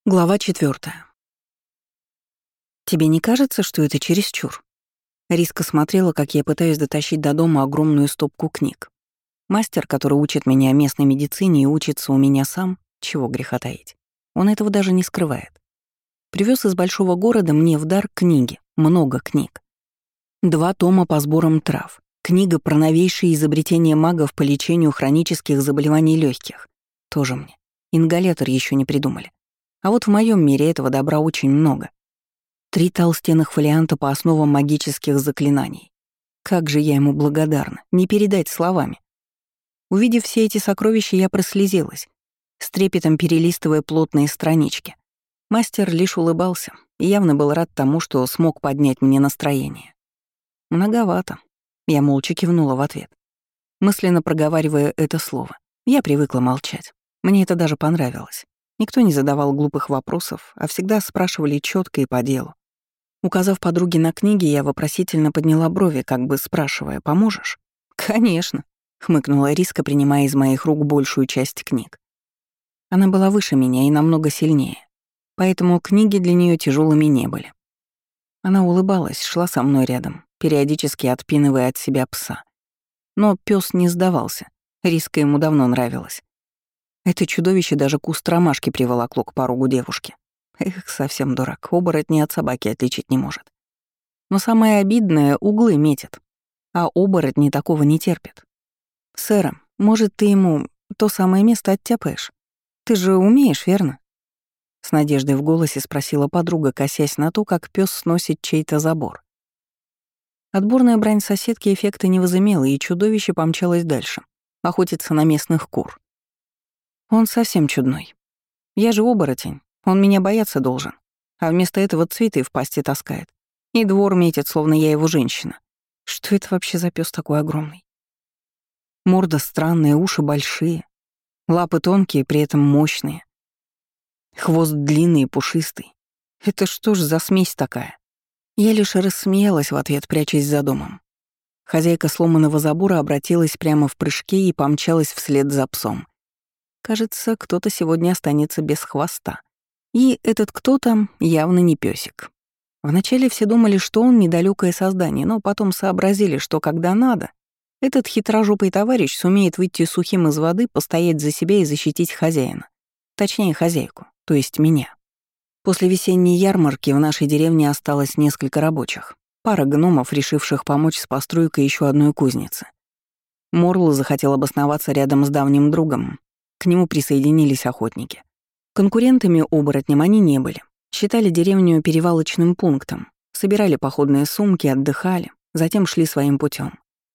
Глава 4. «Тебе не кажется, что это чересчур?» Риска смотрела, как я пытаюсь дотащить до дома огромную стопку книг. Мастер, который учит меня местной медицине и учится у меня сам, чего греха таить, он этого даже не скрывает. Привез из большого города мне в дар книги, много книг. 2 тома по сборам трав, книга про новейшие изобретения магов по лечению хронических заболеваний легких. Тоже мне. Ингалятор еще не придумали. А вот в моем мире этого добра очень много. 3 толстенных фолианта по основам магических заклинаний. Как же я ему благодарна, не передать словами. Увидев все эти сокровища, я прослезилась, с трепетом перелистывая плотные странички. Мастер лишь улыбался и явно был рад тому, что смог поднять мне настроение. Многовато. Я молча кивнула в ответ, мысленно проговаривая это слово. Я привыкла молчать. Мне это даже понравилось. Никто не задавал глупых вопросов, а всегда спрашивали четко и по делу. Указав подруге на книги, я вопросительно подняла брови, как бы спрашивая: «Поможешь?» «Конечно», — хмыкнула Риска, принимая из моих рук большую часть книг. Она была выше меня и намного сильнее, поэтому книги для нее тяжелыми не были. Она улыбалась, шла со мной рядом, периодически отпинывая от себя пса. Но пес не сдавался, Риска ему давно нравилась. Это чудовище даже куст ромашки приволокло к порогу девушки. Эх, совсем дурак, оборотни от собаки отличить не может. Но самое обидное — углы метит. А оборотни такого не терпят. «Сэра, может, ты ему то самое место оттяпаешь? Ты же умеешь, верно?» С надеждой в голосе спросила подруга, косясь на то, как пес сносит чей-то забор. Отборная брань соседки эффекта не возымела, и чудовище помчалось дальше, охотиться на местных кур. Он совсем чудной. Я же оборотень, он меня бояться должен. А вместо этого цветы в пасти таскает. И двор метит, словно я его женщина. Что это вообще за пес такой огромный? Морда странная, уши большие. Лапы тонкие, при этом мощные. Хвост длинный и пушистый. Это что ж за смесь такая? Я лишь рассмеялась в ответ, прячась за домом. Хозяйка сломанного забора обратилась прямо в прыжке и помчалась вслед за псом. Кажется, кто-то сегодня останется без хвоста. И этот кто-то явно не пёсик. Вначале все думали, что он недалёкое создание, но потом сообразили, что когда надо, этот хитрожопый товарищ сумеет выйти сухим из воды, постоять за себя и защитить хозяина. Точнее, хозяйку, то есть меня. После весенней ярмарки в нашей деревне осталось несколько рабочих. Пара гномов, решивших помочь с постройкой ещё одной кузницы. Морл захотел обосноваться рядом с давним другом. К нему присоединились охотники. Конкурентами-оборотням они не были. Считали деревню перевалочным пунктом, собирали походные сумки, отдыхали, затем шли своим путем.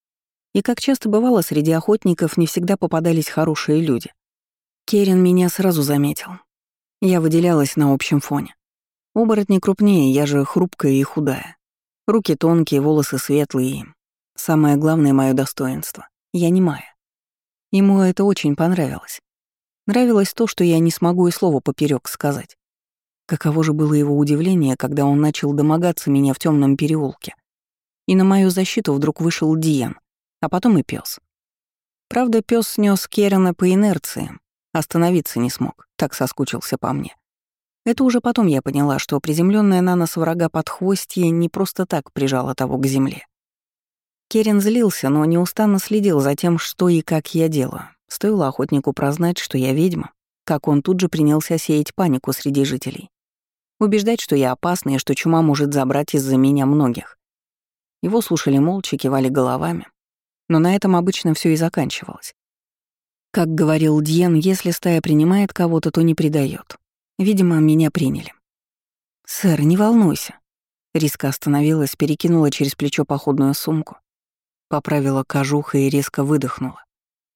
И как часто бывало, среди охотников не всегда попадались хорошие люди. Керен меня сразу заметил. Я выделялась на общем фоне. Оборотни крупнее, я же хрупкая и худая. Руки тонкие, волосы светлые и... Самое главное мое достоинство — я немая. Ему это очень понравилось. Нравилось то, что я не смогу и слова поперёк сказать. Каково же было его удивление, когда он начал домогаться меня в темном переулке. И на мою защиту вдруг вышел Диен, а потом и пес. Правда, пес снес Керена по инерции, остановиться не смог, так соскучился по мне. Это уже потом я поняла, что приземленная на нас врага подхвостье не просто так прижало того к земле. Керен злился, но неустанно следил за тем, что и как я делаю. Стоило охотнику прознать, что я ведьма, как он тут же принялся сеять панику среди жителей. Убеждать, что я опасна и что чума может забрать из-за меня многих. Его слушали молча, кивали головами. Но на этом обычно все и заканчивалось. Как говорил Дьен, если стая принимает кого-то, то не предает. Видимо, меня приняли. «Сэр, не волнуйся». Риска остановилась, перекинула через плечо походную сумку, поправила кожух и резко выдохнула.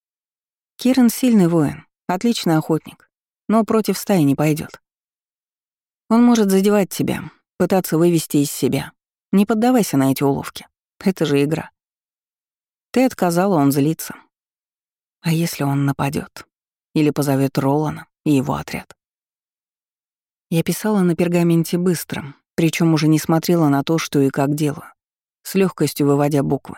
Керен сильный воин, отличный охотник, но против стаи не пойдет. Он может задевать тебя, пытаться вывести из себя. Не поддавайся на эти уловки. Это же игра. Ты отказала, он злится. А если он нападет? Или позовет Ролана и его отряд? Я писала на пергаменте быстро, причем уже не смотрела на то, что и как делаю, с легкостью выводя буквы.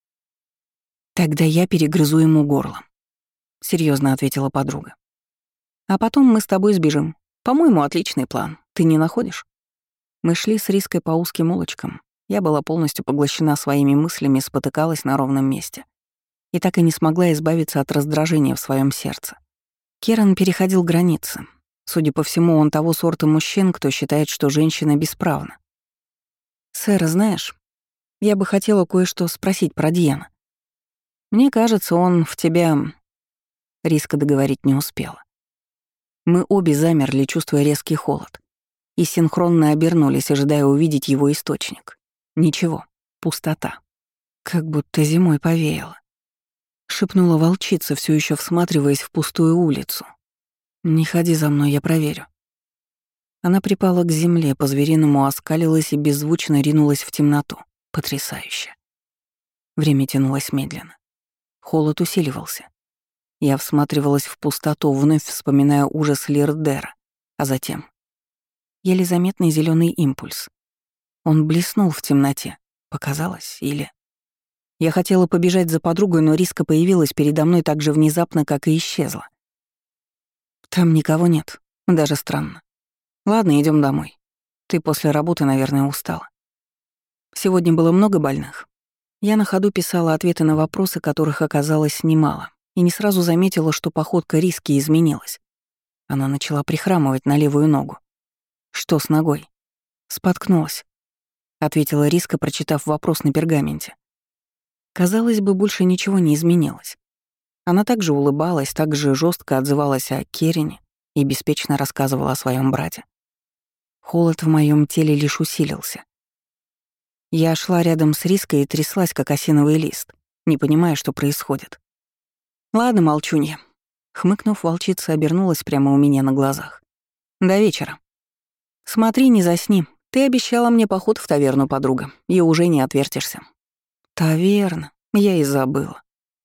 Тогда я перегрызу ему горло. — серьезно ответила подруга. «А потом мы с тобой сбежим. По-моему, отличный план. Ты не находишь? Мы шли с Риской по узким улочкам. Я была полностью поглощена своими мыслями, спотыкалась на ровном месте. И так и не смогла избавиться от раздражения в своем сердце. Керан переходил границы. Судя по всему, он того сорта мужчин, кто считает, что женщина бесправна. «Сэр, знаешь, я бы хотела кое-что спросить про Диана. Мне кажется, он в тебя...» Риска договорить не успела. Мы обе замерли, чувствуя резкий холод, и синхронно обернулись, ожидая увидеть его источник. Ничего, пустота. Как будто зимой повеяло. Шепнула волчица, все еще всматриваясь в пустую улицу. «Не ходи за мной, я проверю». Она припала к земле, по-звериному оскалилась и беззвучно ринулась в темноту. Потрясающе. Время тянулось медленно. Холод усиливался. Я всматривалась в пустоту, вновь вспоминая ужас Лирдера, а затем еле заметный зеленый импульс. Он блеснул в темноте. Показалось, или... Я хотела побежать за подругой, но Риска появилась передо мной так же внезапно, как и исчезла. Там никого нет. Даже странно. Ладно, идем домой. Ты после работы, наверное, устала. Сегодня было много больных. Я на ходу писала ответы на вопросы, которых оказалось немало, и не сразу заметила, что походка Риски изменилась. Она начала прихрамывать на левую ногу. «Что с ногой?» «Споткнулась», — ответила Риска, прочитав вопрос на пергаменте. Казалось бы, больше ничего не изменилось. Она также улыбалась, также жестко отзывалась о Керине и беспечно рассказывала о своем брате. Холод в моем теле лишь усилился. Я шла рядом с Риской и тряслась, как осиновый лист, не понимая, что происходит. «Ладно, молчунья». Хмыкнув, волчица обернулась прямо у меня на глазах. «До вечера. Смотри, не засни. Ты обещала мне поход в таверну, подруга, и уже не отвертишься». «Таверна? Я и забыла».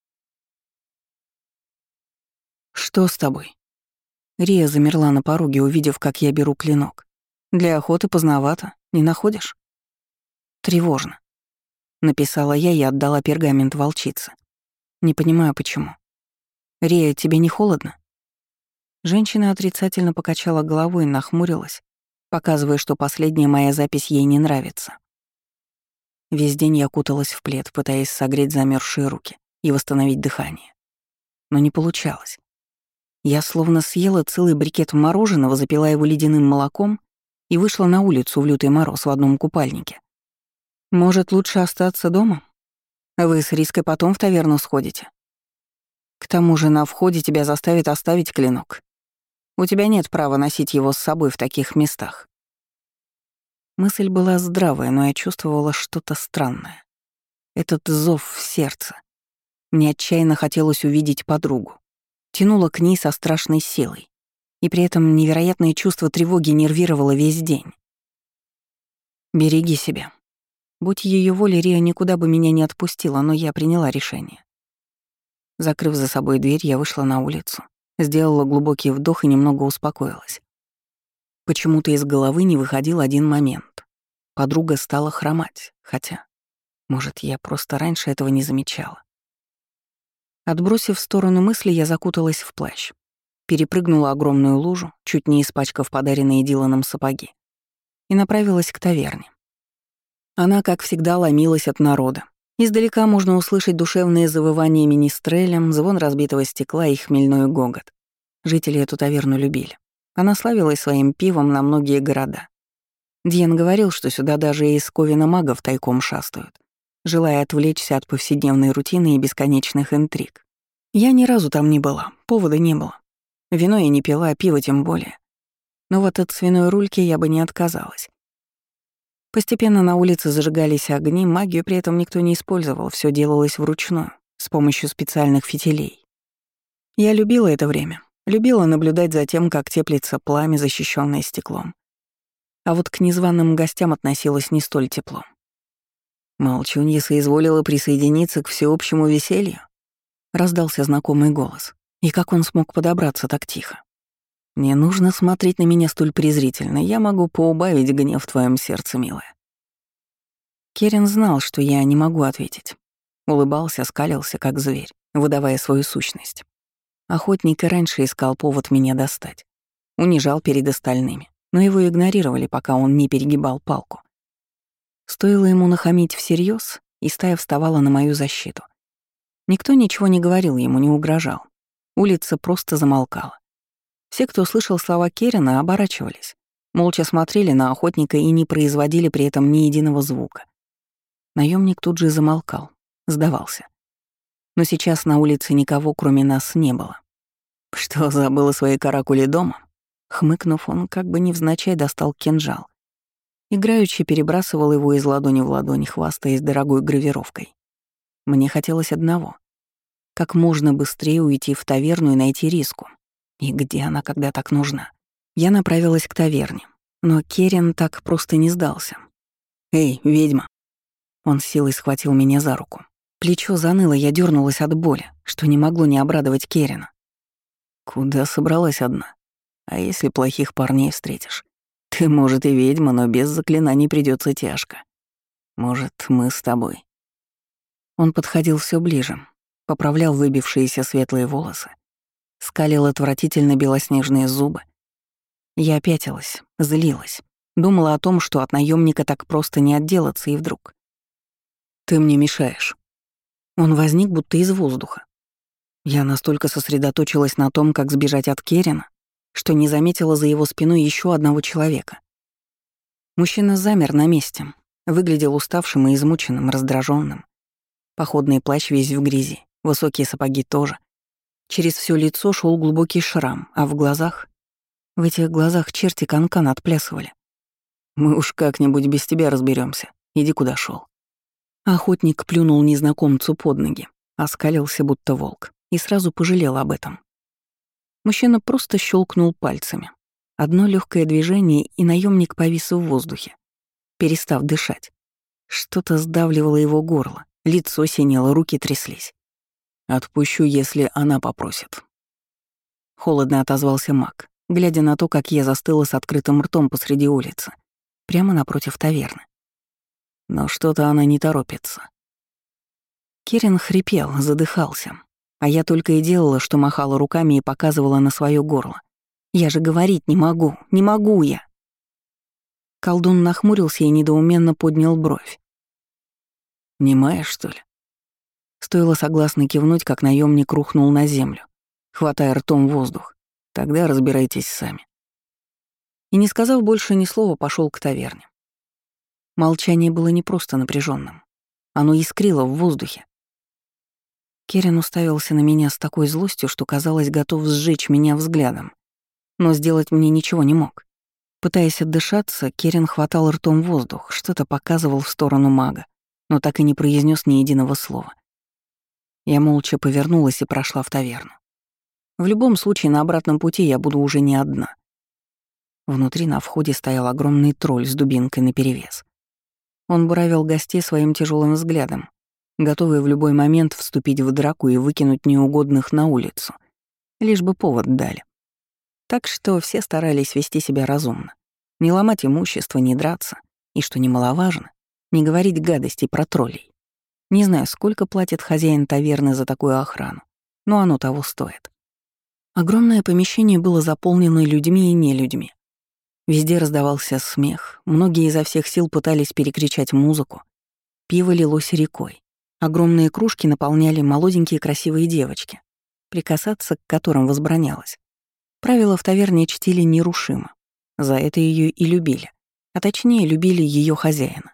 «Что с тобой?» Рия замерла на пороге, увидев, как я беру клинок. «Для охоты поздновато, не находишь?» «Тревожно», — написала я и отдала пергамент волчице. «Не понимаю, почему. Рия, тебе не холодно?» Женщина отрицательно покачала головой и нахмурилась, показывая, что последняя моя запись ей не нравится. Весь день я куталась в плед, пытаясь согреть замерзшие руки и восстановить дыхание. Но не получалось. Я словно съела целый брикет мороженого, запила его ледяным молоком и вышла на улицу в лютый мороз в одном купальнике. «Может, лучше остаться дома? Вы с Риской потом в таверну сходите. К тому же на входе тебя заставят оставить клинок. У тебя нет права носить его с собой в таких местах». Мысль была здравая, но я чувствовала что-то странное. Этот зов в сердце. Мне отчаянно хотелось увидеть подругу. Тянуло к ней со страшной силой. И при этом невероятное чувство тревоги нервировало весь день. «Береги себя». Будь ее волей, Рия никуда бы меня не отпустила, но я приняла решение. Закрыв за собой дверь, я вышла на улицу, сделала глубокий вдох и немного успокоилась. Почему-то из головы не выходил один момент. Подруга стала хромать, хотя, может, я просто раньше этого не замечала. Отбросив в сторону мысли, я закуталась в плащ, перепрыгнула огромную лужу, чуть не испачкав подаренные Диланом сапоги, и направилась к таверне. Она, как всегда, ломилась от народа. Издалека можно услышать душевные завывания министрелем, звон разбитого стекла и хмельной гогот. Жители эту таверну любили. Она славилась своим пивом на многие города. Дьен говорил, что сюда даже из ковина магов тайком шастают, желая отвлечься от повседневной рутины и бесконечных интриг. Я ни разу там не была, повода не было. Вино я не пила, а пиво тем более. Но вот от свиной рульки я бы не отказалась. Постепенно на улице зажигались огни, магию при этом никто не использовал, все делалось вручную, с помощью специальных фитилей. Я любила это время, любила наблюдать за тем, как теплится пламя, защищенное стеклом. А вот к незваным гостям относилась не столь тепло. Молчунья соизволила присоединиться к всеобщему веселью. Раздался знакомый голос. И как он смог подобраться так тихо? Не нужно смотреть на меня столь презрительно, я могу поубавить гнев в твоем сердце, милая. Керен знал, что я не могу ответить. Улыбался, скалился, как зверь, выдавая свою сущность. Охотник и раньше искал повод меня достать. унижал перед остальными, но его игнорировали, пока он не перегибал палку. Стоило ему нахамить всерьез, и стая вставала на мою защиту. Никто ничего не говорил ему, не угрожал. Улица просто замолкала. Все, кто слышал слова Керрина, оборачивались, молча смотрели на охотника и не производили при этом ни единого звука. Наемник тут же замолкал, сдавался. Но сейчас на улице никого, кроме нас, не было. «Что, забыла свои каракули дома?» Хмыкнув, он как бы невзначай достал кинжал. Играючи перебрасывал его из ладони в ладонь, хвастаясь дорогой гравировкой. Мне хотелось одного — как можно быстрее уйти в таверну и найти Риску. И где она, когда так нужна? Я направилась к таверне, но Керрин так просто не сдался. «Эй, ведьма!» Он с силой схватил меня за руку. Плечо заныло, я дернулась от боли, что не могло не обрадовать Керрина. «Куда собралась одна? А если плохих парней встретишь? Ты, может, и ведьма, но без заклинаний придется тяжко. Может, мы с тобой?» Он подходил все ближе, поправлял выбившиеся светлые волосы, скалил отвратительно белоснежные зубы. Я опятилась, злилась, думала о том, что от наемника так просто не отделаться, и вдруг. «Ты мне мешаешь». Он возник будто из воздуха. Я настолько сосредоточилась на том, как сбежать от Керрина, что не заметила за его спиной еще одного человека. Мужчина замер на месте, выглядел уставшим и измученным, раздраженным. Походный плащ весь в грязи, высокие сапоги тоже. Через все лицо шел глубокий шрам, а в глазах... В этих глазах черти канкан отплясывали. «Мы уж как-нибудь без тебя разберемся. Иди куда шел. Охотник плюнул незнакомцу под ноги, оскалился будто волк, и сразу пожалел об этом. Мужчина просто щелкнул пальцами. Одно легкое движение, и наемник повис в воздухе, перестав дышать. Что-то сдавливало его горло, лицо синело, руки тряслись. «Отпущу, если она попросит». Холодно отозвался маг, глядя на то, как я застыла с открытым ртом посреди улицы, прямо напротив таверны. Но что-то она не торопится. Керрин хрипел, задыхался, а я только и делала, что махала руками и показывала на свое горло. «Я же говорить не могу я!» Колдун нахмурился и недоуменно поднял бровь. «Немая, что ли?» Стоило согласно кивнуть, как наемник рухнул на землю, хватая ртом воздух. «Тогда разбирайтесь сами». И, не сказав больше ни слова, пошел к таверне. Молчание было не просто напряженным, оно искрило в воздухе. Керрин уставился на меня с такой злостью, что, казалось, готов сжечь меня взглядом, но сделать мне ничего не мог. Пытаясь отдышаться, Керрин хватал ртом воздух, что-то показывал в сторону мага, но так и не произнес ни единого слова. Я молча повернулась и прошла в таверну. В любом случае, на обратном пути я буду уже не одна. Внутри на входе стоял огромный тролль с дубинкой наперевес. Он буравил гостей своим тяжелым взглядом, готовый в любой момент вступить в драку и выкинуть неугодных на улицу, лишь бы повод дали. Так что все старались вести себя разумно, не ломать имущество, не драться, и, что немаловажно, не говорить гадостей про троллей. Не знаю, сколько платит хозяин таверны за такую охрану, но оно того стоит. Огромное помещение было заполнено людьми и нелюдьми. Везде раздавался смех, многие изо всех сил пытались перекричать музыку. Пиво лилось рекой. Огромные кружки наполняли молоденькие красивые девочки, прикасаться к которым возбранялось. Правила в таверне чтили нерушимо. За это ее и любили. А точнее, любили ее хозяина.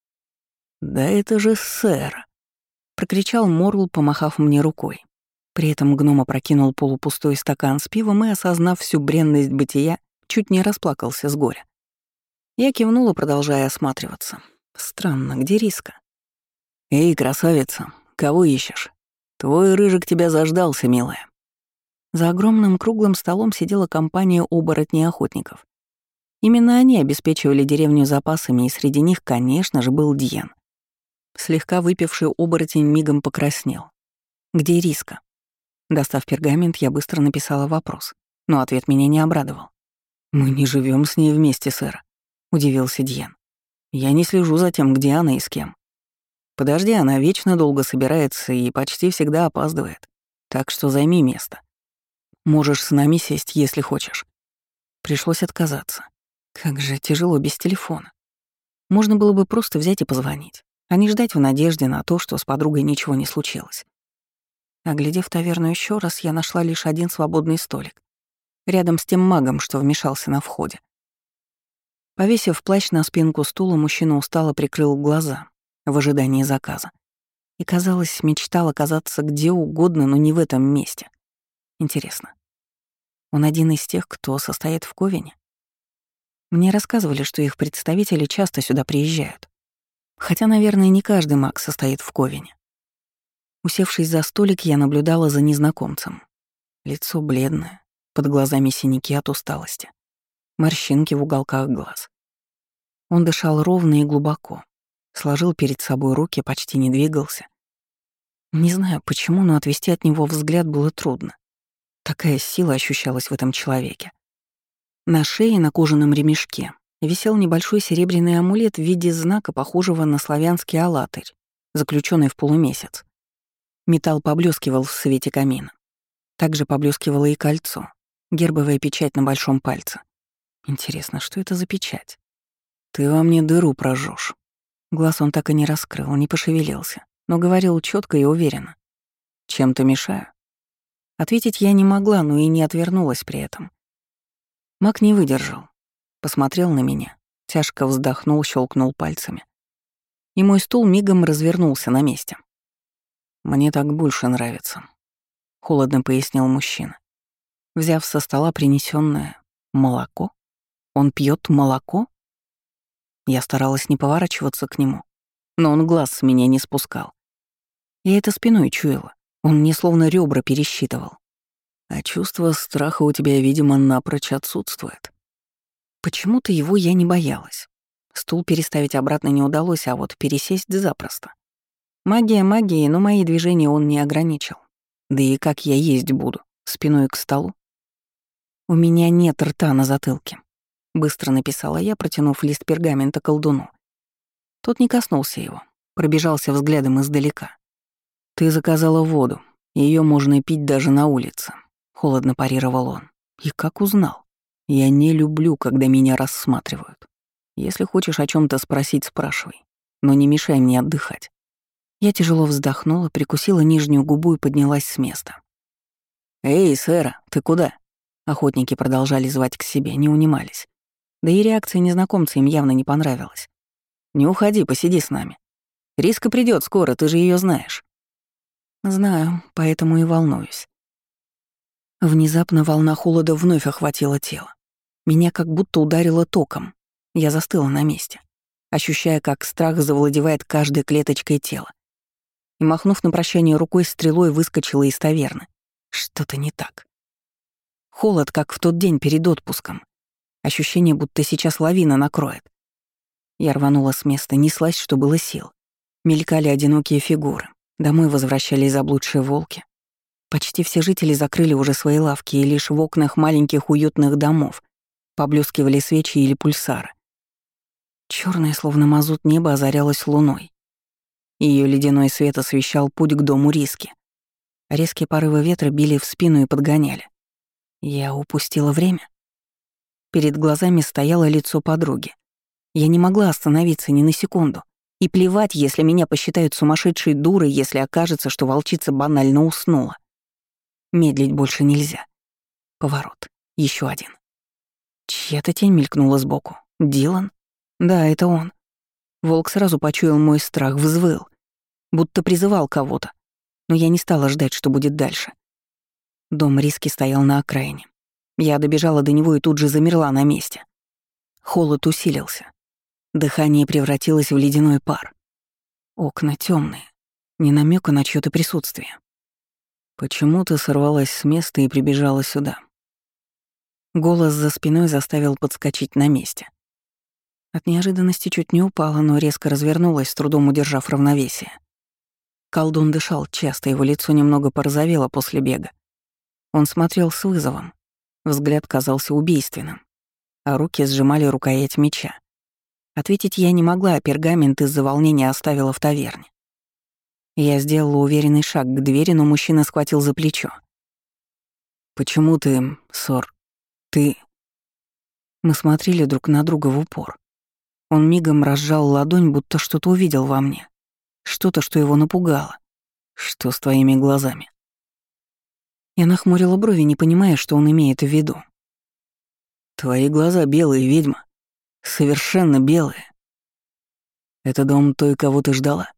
«Да это же сэр!» — прокричал Морл, помахав мне рукой. При этом гном опрокинул полупустой стакан с пивом и, осознав всю бренность бытия, чуть не расплакался с горя. Я кивнула, продолжая осматриваться. Странно, где Риска? «Эй, красавица, кого ищешь? Твой рыжик тебя заждался, милая». За огромным круглым столом сидела компания оборотней-охотников. Именно они обеспечивали деревню запасами, и среди них, конечно же, был Дьен. Слегка выпивший оборотень мигом покраснел. «Где Риска?» Достав пергамент, я быстро написала вопрос, но ответ меня не обрадовал. «Мы не живем с ней вместе, сэр», — удивился Дьен. «Я не слежу за тем, где она и с кем. Подожди, она вечно долго собирается и почти всегда опаздывает, так что займи место. Можешь с нами сесть, если хочешь». Пришлось отказаться. Как же тяжело без телефона. Можно было бы просто взять и позвонить, а не ждать в надежде на то, что с подругой ничего не случилось. Оглядев таверну еще раз, я нашла лишь один свободный столик, рядом с тем магом, что вмешался на входе. Повесив плащ на спинку стула, мужчина устало прикрыл глаза в ожидании заказа. И, казалось, мечтал оказаться где угодно, но не в этом месте. Интересно, он один из тех, кто состоит в Ковене? Мне рассказывали, что их представители часто сюда приезжают. Хотя, наверное, не каждый маг состоит в Ковене. Усевшись за столик, я наблюдала за незнакомцем. Лицо бледное, под глазами синяки от усталости, морщинки в уголках глаз. Он дышал ровно и глубоко, сложил перед собой руки, почти не двигался. Не знаю почему, но отвести от него взгляд было трудно. Такая сила ощущалась в этом человеке. На шее, на кожаном ремешке, висел небольшой серебряный амулет в виде знака, похожего на славянский алатырь, заключенный в полумесяц. Металл поблескивал в свете камина. Также поблескивало и кольцо, гербовая печать на большом пальце. Интересно, что это за печать? «Ты во мне дыру прожжёшь». Глаз он так и не раскрыл, не пошевелился, но говорил четко и уверенно. «Чем-то мешаю?» Ответить я не могла, но и не отвернулась при этом. Маг не выдержал. Посмотрел на меня, тяжко вздохнул, щелкнул пальцами. И мой стул мигом развернулся на месте. «Мне так больше нравится», — холодно пояснил мужчина. Взяв со стола принесённое молоко, он пьет молоко? Я старалась не поворачиваться к нему, но он глаз с меня не спускал. Я это спиной чуяла, он мне словно ребра пересчитывал. А чувство страха у тебя, видимо, напрочь отсутствует. Почему-то его я не боялась. Стул переставить обратно не удалось, а вот пересесть запросто. Магия магией, но мои движения он не ограничил. Да и как я есть буду? Спиной к столу? «У меня нет рта на затылке», — быстро написала я, протянув лист пергамента колдуну. Тот не коснулся его, пробежался взглядом издалека. «Ты заказала воду, ее можно пить даже на улице», — холодно парировал он. «И как узнал? Я не люблю, когда меня рассматривают. Если хочешь о чем то спросить, спрашивай, но не мешай мне отдыхать». Я тяжело вздохнула, прикусила нижнюю губу и поднялась с места. «Эй, Сэра, ты куда?» Охотники продолжали звать к себе, не унимались. Да и реакция незнакомца им явно не понравилась. «Не уходи, посиди с нами. Риска придет скоро, ты же ее знаешь». «Знаю, поэтому и волнуюсь». Внезапно волна холода вновь охватила тело. Меня как будто ударило током. Я застыла на месте, ощущая, как страх завладевает каждой клеточкой тела. И, махнув на прощание рукой, стрелой выскочила из таверны. Что-то не так. Холод, как в тот день перед отпуском. Ощущение, будто сейчас лавина накроет. Я рванула с места, неслась, что было сил. Мелькали одинокие фигуры. Домой возвращались заблудшие волки. Почти все жители закрыли уже свои лавки, и лишь в окнах маленьких уютных домов поблескивали свечи или пульсары. Черное, словно мазут, небо озарялось луной. Ее ледяной свет освещал путь к дому Риски. Резкие порывы ветра били в спину и подгоняли. Я упустила время. Перед глазами стояло лицо подруги. Я не могла остановиться ни на секунду. И плевать, если меня посчитают сумасшедшей дурой, если окажется, что волчица банально уснула. Медлить больше нельзя. Поворот. Еще один. Чья-то тень мелькнула сбоку. Дилан? Да, это он. Волк сразу почуял мой страх, взвыл. Будто призывал кого-то. Но я не стала ждать, что будет дальше. Дом Риски стоял на окраине. Я добежала до него и тут же замерла на месте. Холод усилился. Дыхание превратилось в ледяной пар. Окна темные, ни намека на чьё-то присутствие. «Почему ты сорвалась с места и прибежала сюда?» Голос за спиной заставил подскочить на месте. От неожиданности чуть не упала, но резко развернулась, с трудом удержав равновесие. Колдун дышал часто, его лицо немного порозовело после бега. Он смотрел с вызовом. Взгляд казался убийственным, а руки сжимали рукоять меча. Ответить я не могла, а пергамент из-за волнения оставила в таверне. Я сделала уверенный шаг к двери, но мужчина схватил за плечо. «Почему ты, Сор, ты...» Мы смотрели друг на друга в упор. Он мигом разжал ладонь, будто что-то увидел во мне. Что-то, что его напугало. Что с твоими глазами? Я нахмурила брови, не понимая, что он имеет в виду. Твои глаза белые, ведьма. Совершенно белые. Это дом той, кого ты ждала?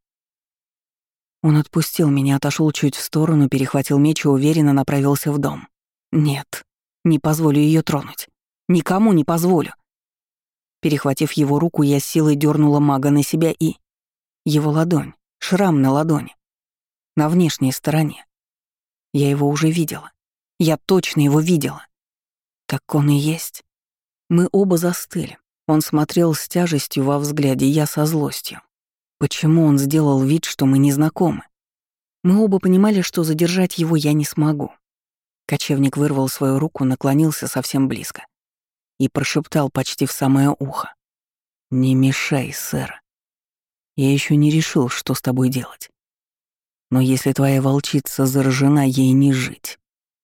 Он отпустил меня, отошел чуть в сторону, перехватил меч и уверенно направился в дом. Нет, не позволю ее тронуть. Никому не позволю. Перехватив его руку, я с силой дернула мага на себя и... Его ладонь, шрам на ладони. На внешней стороне. Я его уже видела. Я точно его видела. Так он и есть. Мы оба застыли. Он смотрел с тяжестью во взгляде, я со злостью. Почему он сделал вид, что мы не знакомы? Мы оба понимали, что задержать его я не смогу. Кочевник вырвал свою руку, наклонился совсем близко и прошептал почти в самое ухо. «Не мешай, сэр. Я еще не решил, что с тобой делать. Но если твоя волчица заражена, ей не жить».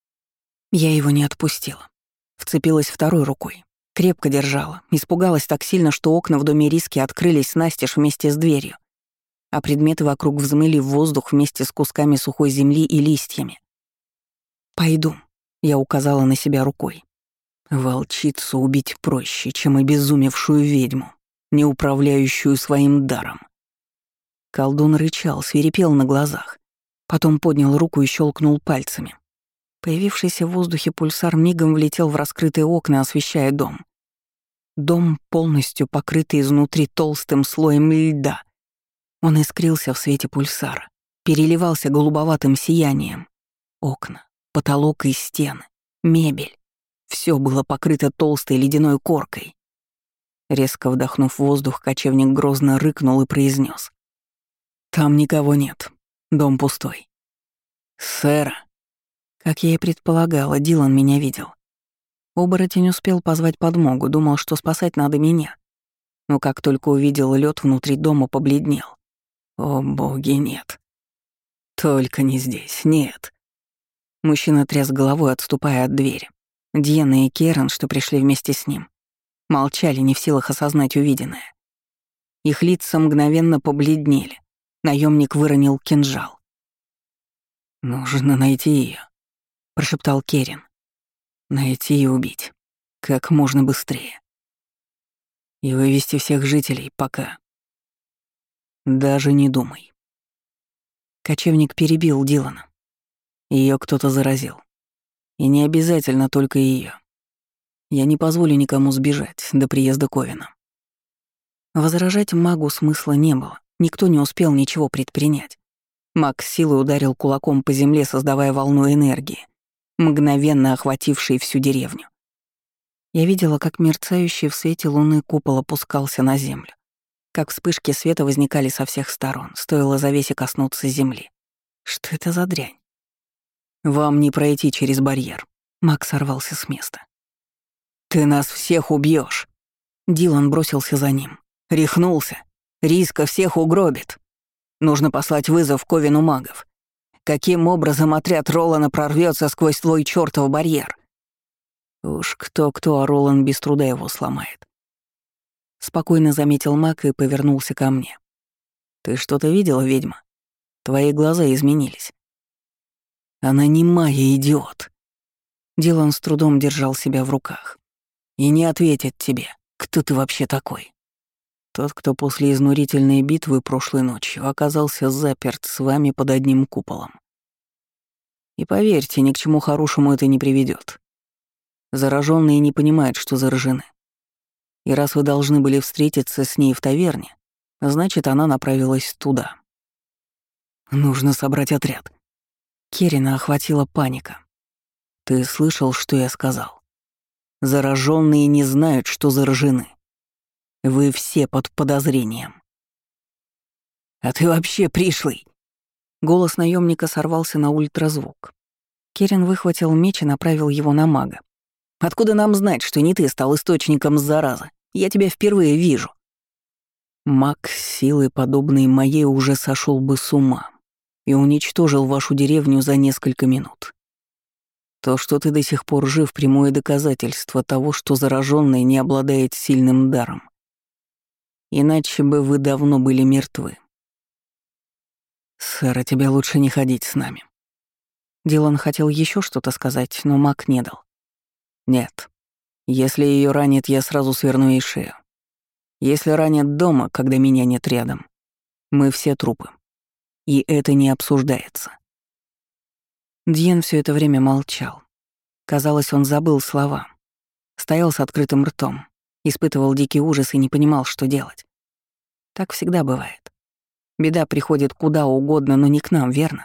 Я его не отпустила. Вцепилась второй рукой. Крепко держала. Испугалась так сильно, что окна в доме Риски открылись настежь вместе с дверью, а предметы вокруг взмыли в воздух вместе с кусками сухой земли и листьями. «Пойду», — я указала на себя рукой. «Волчицу убить проще, чем обезумевшую ведьму, не управляющую своим даром». Колдун рычал, свирепел на глазах. Потом поднял руку и щелкнул пальцами. Появившийся в воздухе пульсар мигом влетел в раскрытые окна, освещая дом. Дом, полностью покрытый изнутри толстым слоем льда. Он искрился в свете пульсара, переливался голубоватым сиянием. Окна, потолок и стены, мебель. Все было покрыто толстой ледяной коркой. Резко вдохнув воздух, кочевник грозно рыкнул и произнес: «Там никого нет. Дом пустой». «Сэра». Как я и предполагала, Дилан меня видел. Оборотень успел позвать подмогу, думал, что спасать надо меня. Но как только увидел лед внутри дома, побледнел. «О боги, нет. Только не здесь, нет». Мужчина тряс головой, отступая от двери. Диана и Керен, что пришли вместе с ним, молчали, не в силах осознать увиденное. Их лица мгновенно побледнели. Наемник выронил кинжал. «Нужно найти ее, прошептал Керен. «Найти и убить. Как можно быстрее. И вывести всех жителей, пока. Даже не думай». Кочевник перебил Дилана. Ее кто-то заразил. И не обязательно только ее. Я не позволю никому сбежать до приезда Ковина. Возражать магу смысла не было. Никто не успел ничего предпринять. Маг с силой ударил кулаком по земле, создавая волну энергии, мгновенно охватившей всю деревню. Я видела, как мерцающий в свете луны купол опускался на землю, как вспышки света возникали со всех сторон, стоило завесе коснуться земли. Что это за дрянь? «Вам не пройти через барьер». Маг сорвался с места. «Ты нас всех убьешь. Дилан бросился за ним. Рехнулся. Риска всех угробит. Нужно послать вызов Ковину магов. Каким образом отряд Ролана прорвется сквозь твой чёртов барьер? Уж кто-кто, а Ролан без труда его сломает. Спокойно заметил маг и повернулся ко мне. Ты что-то видела, ведьма? Твои глаза изменились. Она немая, идиот. Дилан с трудом держал себя в руках. И не ответит тебе, кто ты вообще такой. Тот, кто после изнурительной битвы прошлой ночью оказался заперт с вами под одним куполом. И поверьте, ни к чему хорошему это не приведет. Зараженные не понимают, что заражены. И раз вы должны были встретиться с ней в таверне, значит, она направилась туда. Нужно собрать отряд. Керрина охватила паника. Ты слышал, что я сказал? Зараженные не знают, что заражены. Вы все под подозрением. А ты вообще пришлый. Голос наемника сорвался на ультразвук. Керрин выхватил меч и направил его на мага. Откуда нам знать, что не ты стал источником заразы? Я тебя впервые вижу. Маг с силой, подобной моей, уже сошел бы с ума и уничтожил вашу деревню за несколько минут. То, что ты до сих пор жив, прямое доказательство того, что зараженный не обладает сильным даром. Иначе бы вы давно были мертвы. Сара, тебе лучше не ходить с нами. Дилан хотел еще что-то сказать, но маг не дал. Нет. Если ее ранит, я сразу сверну ей шею. Если ранят дома, когда меня нет рядом, мы все трупы. И это не обсуждается. Дьен все это время молчал. Казалось, он забыл слова. Стоял с открытым ртом, испытывал дикий ужас и не понимал, что делать. Так всегда бывает. Беда приходит куда угодно, но не к нам, верно?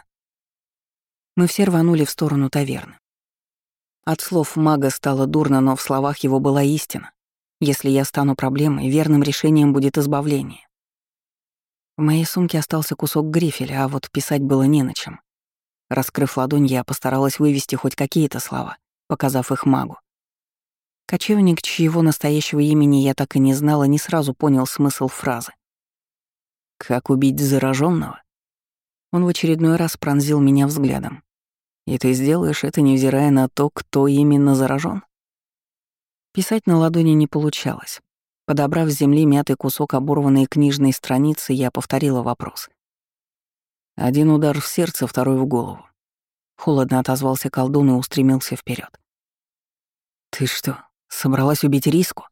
Мы все рванули в сторону таверны. От слов мага стало дурно, но в словах его была истина. Если я стану проблемой, верным решением будет избавление. В моей сумке остался кусок грифеля, а вот писать было не на чем. Раскрыв ладонь, я постаралась вывести хоть какие-то слова, показав их магу. Кочевник, чьего настоящего имени я так и не знала, не сразу понял смысл фразы. «Как убить зараженного? Он в очередной раз пронзил меня взглядом. «И ты сделаешь это, невзирая на то, кто именно заражен?» Писать на ладони не получалось. Подобрав с земли мятый кусок оборванной книжной страницы, я повторила вопрос. Один удар в сердце, второй в голову. Холодно отозвался колдун и устремился вперед. «Ты что, собралась убить Риску?»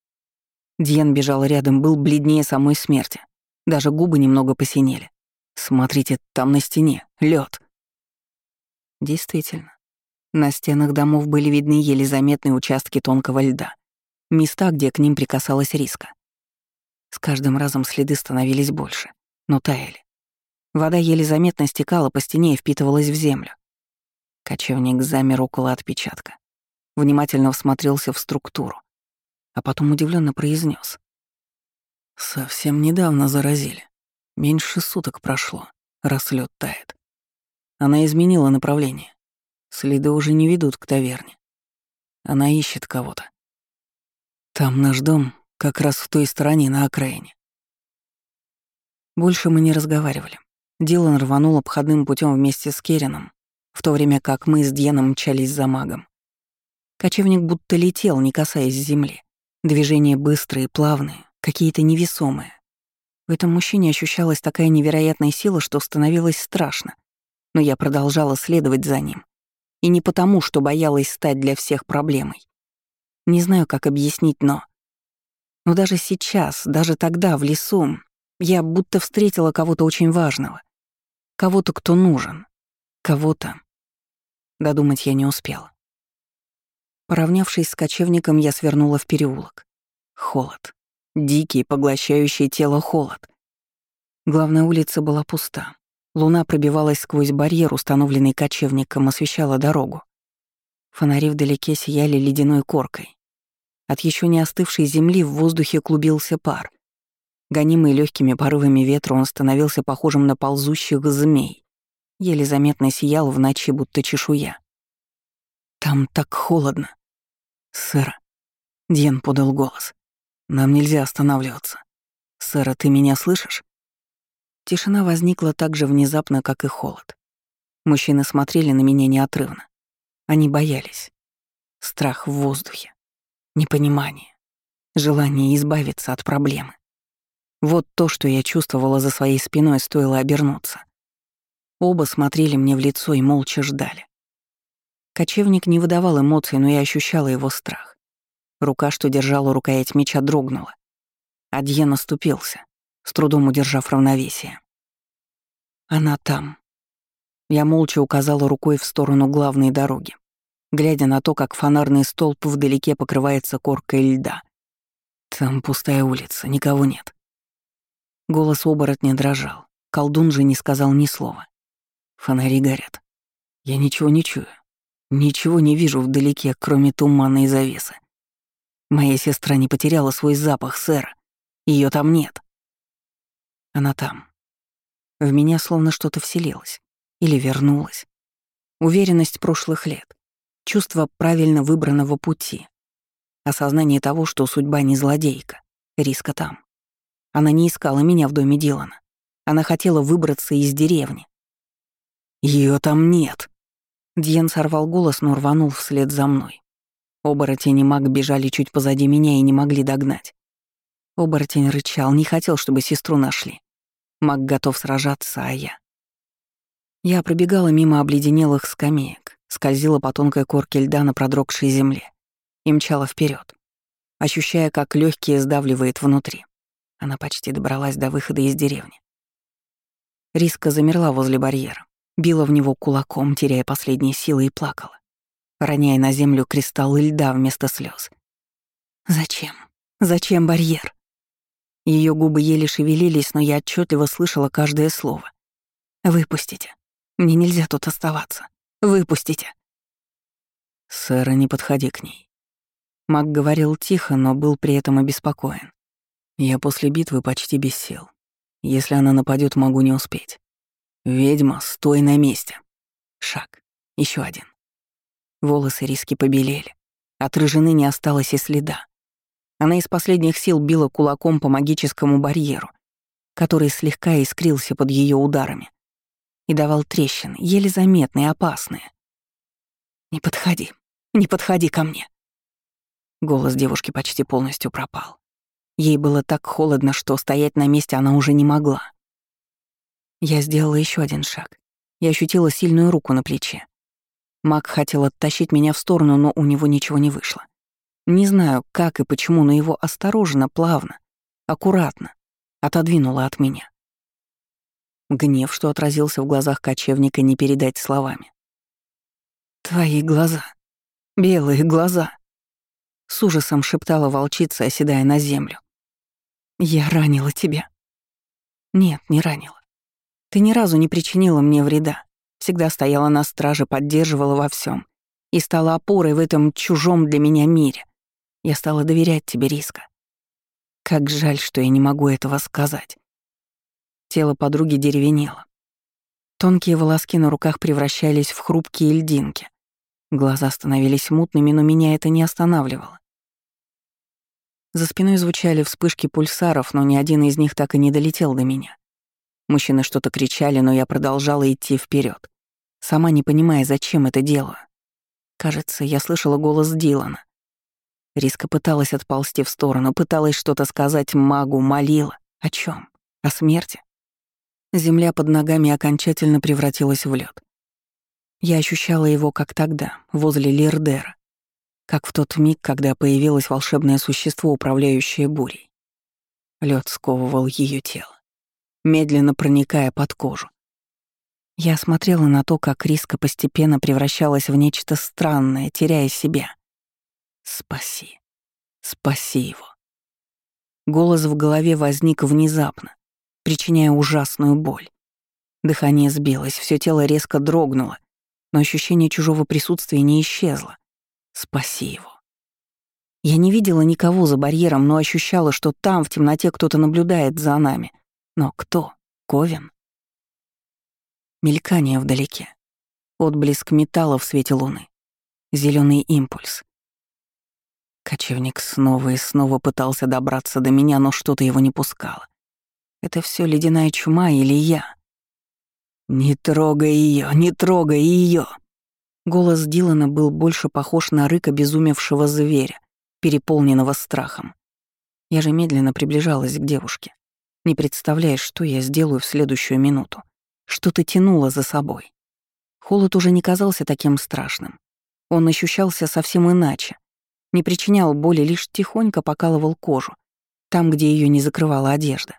Дьен бежал рядом, был бледнее самой смерти. Даже губы немного посинели. «Смотрите, там на стене лед. Действительно. На стенах домов были видны еле заметные участки тонкого льда. Места, где к ним прикасалась Риска. С каждым разом следы становились больше, но таяли. Вода еле заметно стекала по стене и впитывалась в землю. Кочевник замер около отпечатка. Внимательно всмотрелся в структуру, а потом удивленно произнес: «Совсем недавно заразили. Меньше суток прошло, раз лед тает. Она изменила направление. Следы уже не ведут к таверне. Она ищет кого-то. Там наш дом, как раз в той стороне, на окраине». Больше мы не разговаривали. Дилан рванул обходным путем вместе с Керином, в то время как мы с Дьеном мчались за магом. Кочевник будто летел, не касаясь земли. Движения быстрые, плавные, какие-то невесомые. В этом мужчине ощущалась такая невероятная сила, что становилось страшно. Но я продолжала следовать за ним. И не потому, что боялась стать для всех проблемой. Не знаю, как объяснить, но даже сейчас, даже тогда, в лесу, я будто встретила кого-то очень важного. Кого-то, кто нужен. Кого-то. Додумать я не успела. Поравнявшись с кочевником, я свернула в переулок. Холод. Дикий, поглощающий тело холод. Главная улица была пуста. Луна пробивалась сквозь барьер, установленный кочевником, освещала дорогу. Фонари вдалеке сияли ледяной коркой. От еще не остывшей земли в воздухе клубился пар. Гонимый легкими порывами ветра, он становился похожим на ползущих змей. Еле заметно сиял в ночи, будто чешуя. «Там так холодно!» «Сэра!» — Дьен подал голос. «Нам нельзя останавливаться. Сэра, ты меня слышишь?» Тишина возникла так же внезапно, как и холод. Мужчины смотрели на меня неотрывно. Они боялись. Страх в воздухе. Непонимание. Желание избавиться от проблемы. Вот то, что я чувствовала за своей спиной, стоило обернуться. Оба смотрели мне в лицо и молча ждали. Кочевник не выдавал эмоций, но я ощущала его страх. Рука, что держала рукоять меча, дрогнула. Адье наступился, с трудом удержав равновесие. «Она там». Я молча указала рукой в сторону главной дороги, глядя на то, как фонарный столб вдалеке покрывается коркой льда. «Там пустая улица, никого нет». Голос оборотня дрожал. Колдун же не сказал ни слова. Фонари горят. Я ничего не чую. Ничего не вижу вдалеке, кроме туманной завесы. Моя сестра не потеряла свой запах, сэр. Ее там нет. Она там. В меня словно что-то вселилось. Или вернулось. Уверенность прошлых лет. Чувство правильно выбранного пути. Осознание того, что судьба не злодейка. Риска там. Она не искала меня в доме Дилана. Она хотела выбраться из деревни. Ее там нет. Дьен сорвал голос, но рванул вслед за мной. Оборотень и маг бежали чуть позади меня и не могли догнать. Оборотень рычал, не хотел, чтобы сестру нашли. Маг готов сражаться, а я... Я пробегала мимо обледенелых скамеек, скользила по тонкой корке льда на продрогшей земле и мчала вперед, ощущая, как легкие сдавливает внутри. Она почти добралась до выхода из деревни. Риска замерла возле барьера, била в него кулаком, теряя последние силы, и плакала, роняя на землю кристаллы льда вместо слез. «Зачем? Зачем барьер?» Ее губы еле шевелились, но я отчетливо слышала каждое слово. «Выпустите. Мне нельзя тут оставаться. Выпустите». «Сэра, не подходи к ней». Маг говорил тихо, но был при этом обеспокоен. «Я после битвы почти без сил. Если она нападет, могу не успеть. Ведьма, стой на месте». Шаг. Еще один. Волосы Риски побелели. От рыжины не осталось и следа. Она из последних сил била кулаком по магическому барьеру, который слегка искрился под ее ударами, и давал трещины, еле заметные, опасные. «Не подходи, не подходи ко мне!» Голос девушки почти полностью пропал. Ей было так холодно, что стоять на месте она уже не могла. Я сделала еще один шаг. Я ощутила сильную руку на плече. Маг хотел оттащить меня в сторону, но у него ничего не вышло. Не знаю, как и почему, но его осторожно, плавно, аккуратно отодвинуло от меня. Гнев, что отразился в глазах кочевника, не передать словами. «Твои глаза. Белые глаза!» С ужасом шептала волчица, оседая на землю. «Я ранила тебя». «Нет, не ранила. Ты ни разу не причинила мне вреда. Всегда стояла на страже, поддерживала во всем и стала опорой в этом чужом для меня мире. Я стала доверять тебе, Риска. Как жаль, что я не могу этого сказать». Тело подруги деревенело. Тонкие волоски на руках превращались в хрупкие льдинки. Глаза становились мутными, но меня это не останавливало. За спиной звучали вспышки пульсаров, но ни один из них так и не долетел до меня. Мужчины что-то кричали, но я продолжала идти вперед, сама не понимая, зачем это делаю. Кажется, я слышала голос Дилана. Риска пыталась отползти в сторону, пыталась что-то сказать магу, молила. О чем? О смерти? Земля под ногами окончательно превратилась в лед. Я ощущала его, как тогда, возле Лирдера, как в тот миг, когда появилось волшебное существо, управляющее бурей. Лед сковывал ее тело, медленно проникая под кожу. Я смотрела на то, как Риска постепенно превращалась в нечто странное, теряя себя. «Спаси, спаси его». Голос в голове возник внезапно, причиняя ужасную боль. Дыхание сбилось, все тело резко дрогнуло, но ощущение чужого присутствия не исчезло. Спаси его. Я не видела никого за барьером, но ощущала, что там в темноте кто-то наблюдает за нами. Но кто? Ковен? Мелькание вдалеке. Отблеск металла в свете луны. Зеленый импульс. Кочевник снова и снова пытался добраться до меня, но что-то его не пускало. Это все ледяная чума или я? «Не трогай ее, не трогай ее!» Голос Дилана был больше похож на рык обезумевшего зверя, переполненного страхом. Я же медленно приближалась к девушке, не представляя, что я сделаю в следующую минуту. Что-то тянуло за собой. Холод уже не казался таким страшным. Он ощущался совсем иначе. Не причинял боли, лишь тихонько покалывал кожу, там, где ее не закрывала одежда.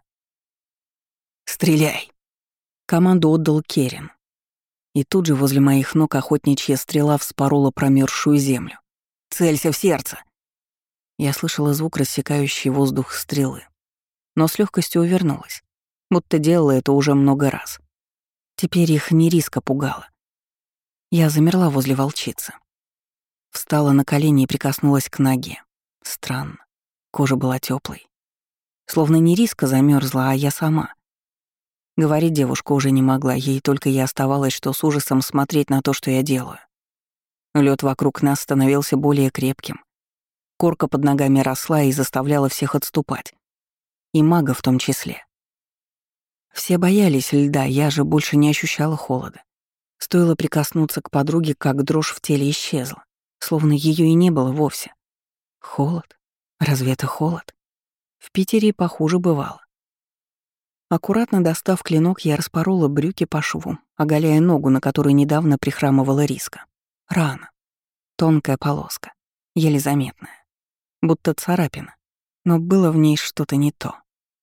«Стреляй!» Команду отдал Керин. И тут же возле моих ног охотничья стрела вспорола промерзшую землю. «Целься в сердце!» Я слышала звук рассекающей воздух стрелы, но с легкостью увернулась, будто делала это уже много раз. Теперь их не Риска пугала. Я замерла возле волчицы. Встала на колени и прикоснулась к ноге. Странно. Кожа была теплой. Словно не Риска замерзла, а я сама. Говорить девушка уже не могла, ей только и оставалось, что с ужасом смотреть на то, что я делаю. Лед вокруг нас становился более крепким. Корка под ногами росла и заставляла всех отступать. И мага в том числе. Все боялись льда, я же больше не ощущала холода. Стоило прикоснуться к подруге, как дрожь в теле исчезла, словно ее и не было вовсе. Холод? Разве это холод? В Питере и похуже бывало. Аккуратно достав клинок, я распорола брюки по шву, оголяя ногу, на которой недавно прихрамывала Риска. Рана. Тонкая полоска, еле заметная. Будто царапина. Но было в ней что-то не то.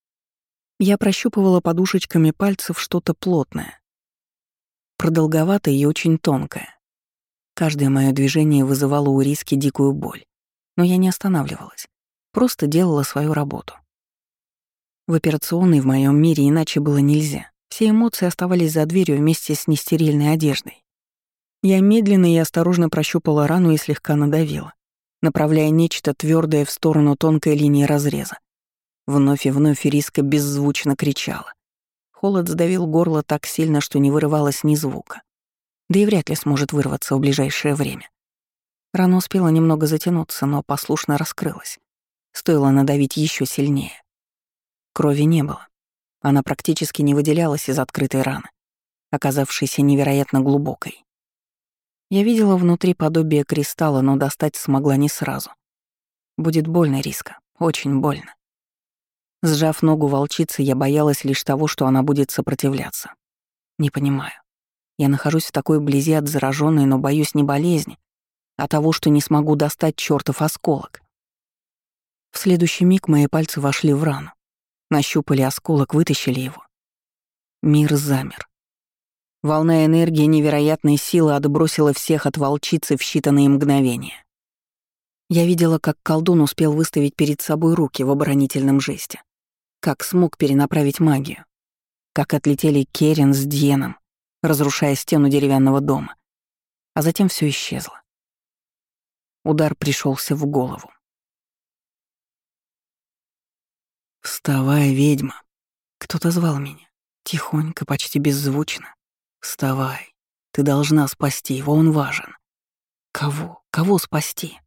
Я прощупывала подушечками пальцев что-то плотное, продолговатое и очень тонкое. Каждое мое движение вызывало у Риски дикую боль. Но я не останавливалась, просто делала свою работу. В операционной в моем мире иначе было нельзя. Все эмоции оставались за дверью вместе с нестерильной одеждой. Я медленно и осторожно прощупала рану и слегка надавила, направляя нечто твердое в сторону тонкой линии разреза. Вновь и вновь Риска беззвучно кричала. Холод сдавил горло так сильно, что не вырывалось ни звука. Да и вряд ли сможет вырваться в ближайшее время. Рана успела немного затянуться, но послушно раскрылась. Стоило надавить еще сильнее. Крови не было. Она практически не выделялась из открытой раны, оказавшейся невероятно глубокой. Я видела внутри подобие кристалла, но достать смогла не сразу. Будет больно, Риска, очень больно. Сжав ногу волчицы, я боялась лишь того, что она будет сопротивляться. Не понимаю. Я нахожусь в такой близи от зараженной, но боюсь не болезни, а того, что не смогу достать чёртов осколок. В следующий миг мои пальцы вошли в рану. Нащупали осколок, вытащили его. Мир замер. Волна энергии невероятной силы отбросила всех от волчицы в считанные мгновения. Я видела, как колдун успел выставить перед собой руки в оборонительном жесте, как смог перенаправить магию, как отлетели Керен с Дьеном, разрушая стену деревянного дома, а затем все исчезло. Удар пришелся в голову. «Вставай, ведьма!» Кто-то звал меня, тихонько, почти беззвучно. «Вставай, ты должна спасти его, он важен». «Кого? Кого спасти?»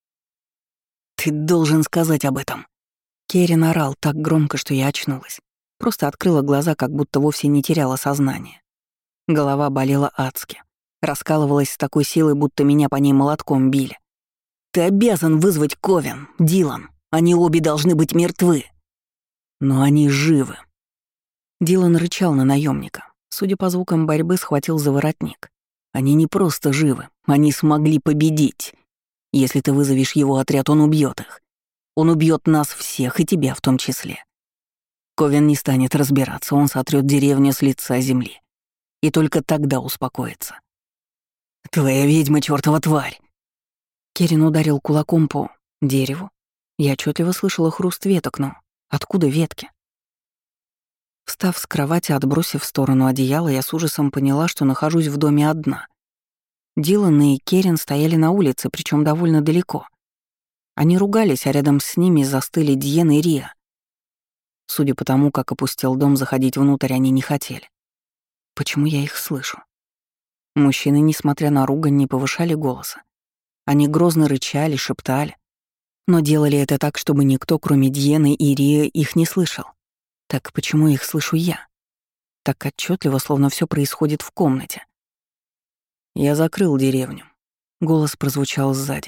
«Ты должен сказать об этом!» Керин орал так громко, что я очнулась. Просто открыла глаза, как будто вовсе не теряла сознание. Голова болела адски. Раскалывалась с такой силой, будто меня по ней молотком били. «Ты обязан вызвать Ковен, Дилан. Они обе должны быть мертвы». «Но они живы». Дилан рычал на наемника. Судя по звукам борьбы, схватил за воротник. «Они не просто живы, они смогли победить. Если ты вызовешь его отряд, он убьет их. Он убьет нас всех, и тебя в том числе. Ковен не станет разбираться, он сотрет деревню с лица земли. И только тогда успокоится. Твоя ведьма, чёртова тварь!» Керин ударил кулаком по дереву. Я отчетливо слышала хруст веток, но откуда ветки? Встав с кровати, отбросив в сторону одеяло, я с ужасом поняла, что нахожусь в доме одна. Дилан и Керин стояли на улице, причем довольно далеко. Они ругались, а рядом с ними застыли Дьен и Риа. Судя по тому, как опустел дом, заходить внутрь они не хотели. Почему я их слышу? Мужчины, несмотря на ругань, не повышали голоса. Они грозно рычали, шептали. Но делали это так, чтобы никто, кроме Дьены и Риа, их не слышал. Так почему их слышу я? Так отчетливо, словно все происходит в комнате. Я закрыл деревню. Голос прозвучал сзади.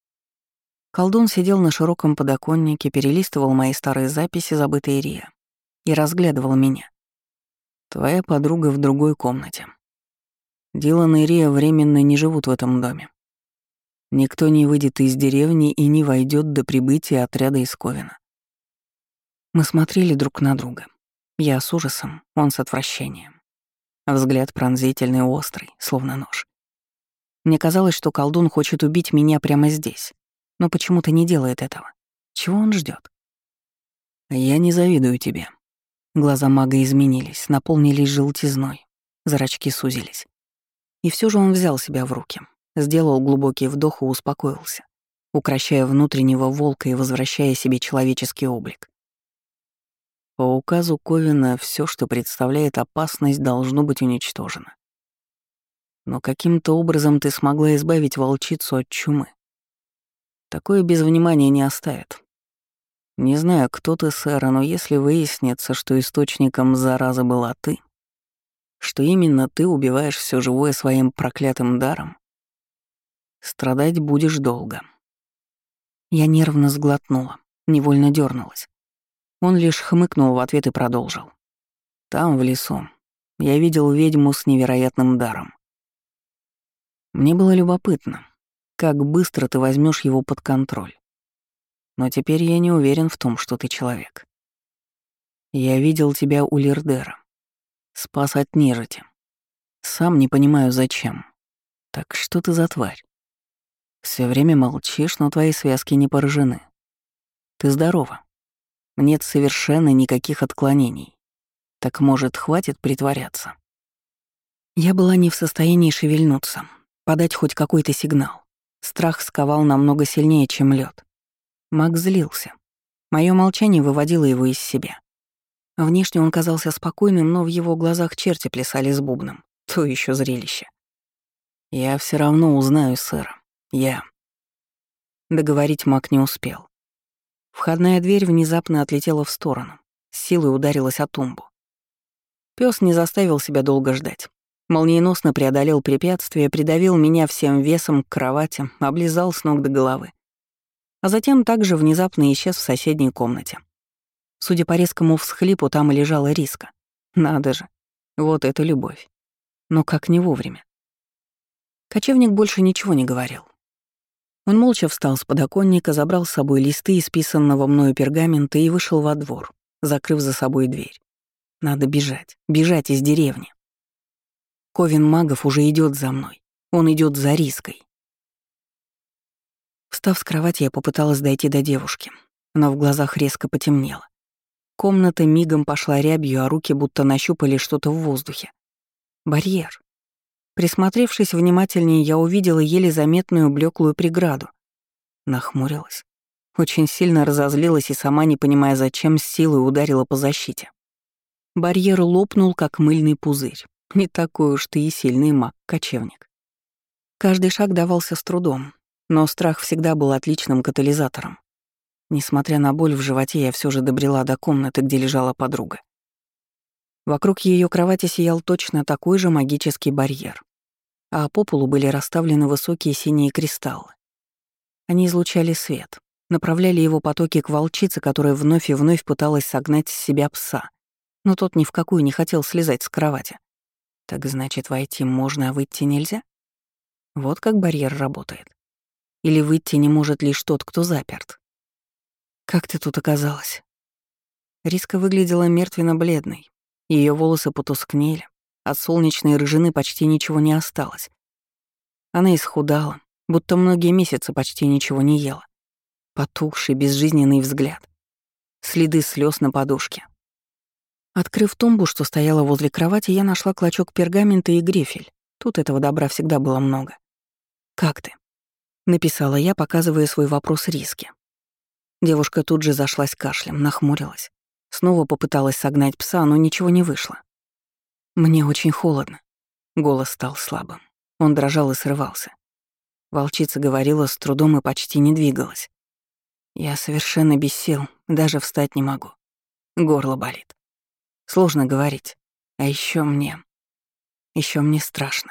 Колдун сидел на широком подоконнике, перелистывал мои старые записи, забытые Риа, и разглядывал меня. Твоя подруга в другой комнате. Дилан и Риа временно не живут в этом доме. Никто не выйдет из деревни и не войдет до прибытия отряда из Ковена. Мы смотрели друг на друга. Я с ужасом, он с отвращением. Взгляд пронзительный, острый, словно нож. Мне казалось, что колдун хочет убить меня прямо здесь, но почему-то не делает этого. Чего он ждет? Я не завидую тебе. Глаза мага изменились, наполнились желтизной, зрачки сузились. И все же он взял себя в руки, сделал глубокий вдох и успокоился, укрощая внутреннего волка и возвращая себе человеческий облик. По указу Ковена все, что представляет опасность, должно быть уничтожено. Но каким-то образом ты смогла избавить волчицу от чумы. Такое без внимания не оставят. Не знаю, кто ты, Сэра, но если выяснится, что источником заразы была ты, что именно ты убиваешь все живое своим проклятым даром, страдать будешь долго». Я нервно сглотнула, невольно дернулась. Он лишь хмыкнул в ответ и продолжил. «Там, в лесу, я видел ведьму с невероятным даром. Мне было любопытно, как быстро ты возьмешь его под контроль. Но теперь я не уверен в том, что ты человек. Я видел тебя у Лирдера. Спас от нежити. Сам не понимаю, зачем. Так что ты за тварь? Все время молчишь, но твои связки не поражены. Ты здорова. Нет совершенно никаких отклонений. Так, может, хватит притворяться?» Я была не в состоянии шевельнуться, подать хоть какой-то сигнал. Страх сковал намного сильнее, чем лед. Маг злился. Мое молчание выводило его из себя. Внешне он казался спокойным, но в его глазах черти плясали с бубном. То еще зрелище. «Я все равно узнаю, сэра. Я...» Договорить маг не успел. Входная дверь внезапно отлетела в сторону, с силой ударилась о тумбу. Пёс не заставил себя долго ждать. Молниеносно преодолел препятствие, придавил меня всем весом к кровати, облизал с ног до головы. А затем также внезапно исчез в соседней комнате. Судя по резкому всхлипу, там и лежала Риска. Надо же, вот это любовь. Но как не вовремя. Кочевник больше ничего не говорил. Он молча встал с подоконника, забрал с собой листы исписанного мною пергамента и вышел во двор, закрыв за собой дверь. Надо бежать, бежать из деревни. Ковен магов уже идет за мной. Он идет за Риской. Встав с кровати, я попыталась дойти до девушки, но в глазах резко потемнело. Комната мигом пошла рябью, а руки будто нащупали что-то в воздухе. Барьер. Присмотревшись внимательнее, я увидела еле заметную блеклую преграду. Нахмурилась. Очень сильно разозлилась и, сама не понимая зачем, с силой ударила по защите. Барьер лопнул, как мыльный пузырь. Не такой уж ты и сильный маг, кочевник. Каждый шаг давался с трудом, но страх всегда был отличным катализатором. Несмотря на боль в животе, я все же добрела до комнаты, где лежала подруга. Вокруг ее кровати сиял точно такой же магический барьер, а по полу были расставлены высокие синие кристаллы. Они излучали свет, направляли его потоки к волчице, которая вновь и вновь пыталась согнать с себя пса, но тот ни в какую не хотел слезать с кровати. Так значит, войти можно, а выйти нельзя? Вот как барьер работает. Или выйти не может лишь тот, кто заперт? «Как ты тут оказалась?» Риска выглядела мертвенно-бледной. Ее волосы потускнели, от солнечной рыжины почти ничего не осталось. Она исхудала, будто многие месяцы почти ничего не ела. Потухший, безжизненный взгляд. Следы слез на подушке. Открыв тумбу, что стояла возле кровати, я нашла клочок пергамента и грифель. Тут этого добра всегда было много. «Как ты?» — написала я, показывая свой вопрос Риске. Девушка тут же зашлась кашлем, нахмурилась. Снова попыталась согнать пса, но ничего не вышло. «Мне очень холодно». Голос стал слабым. Он дрожал и срывался. Волчица говорила с трудом и почти не двигалась. Я совершенно без сил, даже встать не могу. Горло болит. Сложно говорить. А еще мне страшно.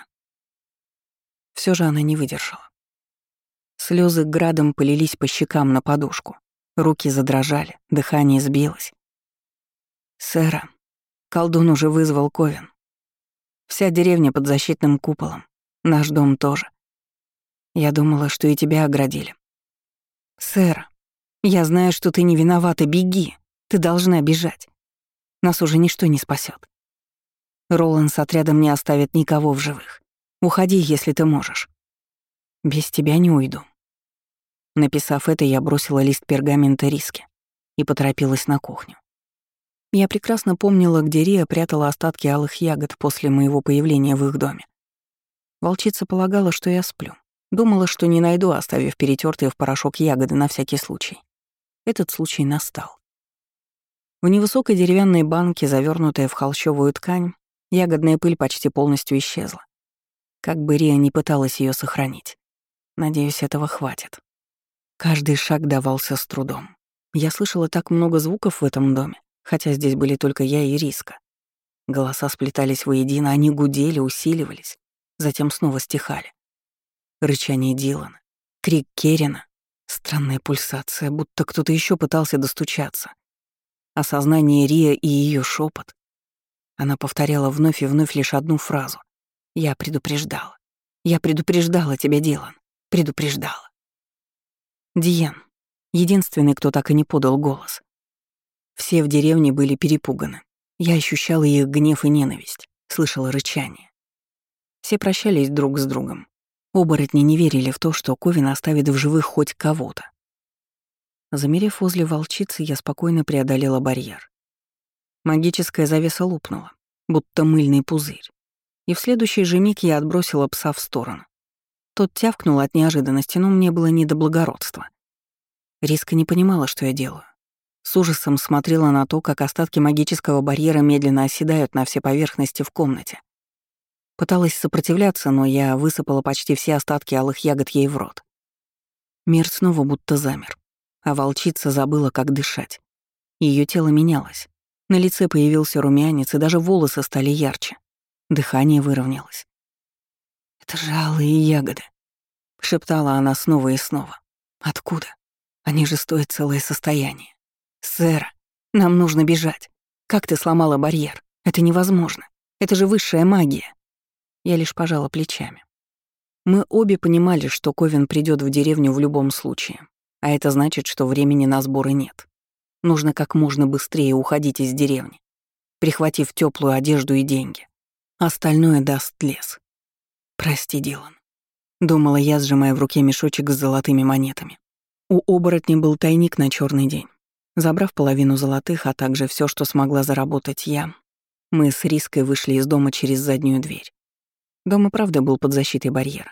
Все же она не выдержала. Слезы градом полились по щекам на подушку. Руки задрожали, дыхание сбилось. «Сэра, колдун уже вызвал Ковен. Вся деревня под защитным куполом. Наш дом тоже. Я думала, что и тебя оградили. Сэра, я знаю, что ты не виновата, беги. Ты должна бежать. Нас уже ничто не спасет. Ролан с отрядом не оставит никого в живых. Уходи, если ты можешь. Без тебя не уйду». Написав это, я бросила лист пергамента Риске и поторопилась на кухню. Я прекрасно помнила, где Рия прятала остатки алых ягод после моего появления в их доме. Волчица полагала, что я сплю. Думала, что не найду, оставив перетертые в порошок ягоды на всякий случай. Этот случай настал. В невысокой деревянной банке, завернутая в холщовую ткань, ягодная пыль почти полностью исчезла. Как бы Рия ни пыталась ее сохранить. Надеюсь, этого хватит. Каждый шаг давался с трудом. Я слышала так много звуков в этом доме, хотя здесь были только я и Риска. Голоса сплетались воедино, они гудели, усиливались, затем снова стихали. Рычание Дилана, крик Керрина, странная пульсация, будто кто-то еще пытался достучаться. Осознание Рия и ее шепот. Она повторяла вновь и вновь лишь одну фразу. «Я предупреждала. Я предупреждала тебя, Дилан. Предупреждала». Диен. Единственный, кто так и не подал голос. Все в деревне были перепуганы. Я ощущала их гнев и ненависть, слышала рычание. Все прощались друг с другом. Оборотни не верили в то, что Ковен оставит в живых хоть кого-то. Замерев возле волчицы, я спокойно преодолела барьер. Магическая завеса лопнула, будто мыльный пузырь. И в следующий же миг я отбросила пса в сторону. Тот тявкнул от неожиданности, но мне было не до благородства. Риска не понимала, что я делаю. С ужасом смотрела на то, как остатки магического барьера медленно оседают на все поверхности в комнате. Пыталась сопротивляться, но я высыпала почти все остатки алых ягод ей в рот. Мир снова будто замер, а волчица забыла, как дышать. Ее тело менялось. На лице появился румянец, и даже волосы стали ярче. Дыхание выровнялось. «Это же алые ягоды», — шептала она снова и снова. «Откуда? Они же стоят целое состояние. Сэра, нам нужно бежать. Как ты сломала барьер? Это невозможно. Это же высшая магия». Я лишь пожала плечами. Мы обе понимали, что Ковен придет в деревню в любом случае, а это значит, что времени на сборы нет. Нужно как можно быстрее уходить из деревни, прихватив теплую одежду и деньги. Остальное даст лес. «Прости, Дилан», — думала я, сжимая в руке мешочек с золотыми монетами. У оборотня был тайник на черный день. Забрав половину золотых, а также все, что смогла заработать я, мы с Риской вышли из дома через заднюю дверь. Дом и правда был под защитой барьера.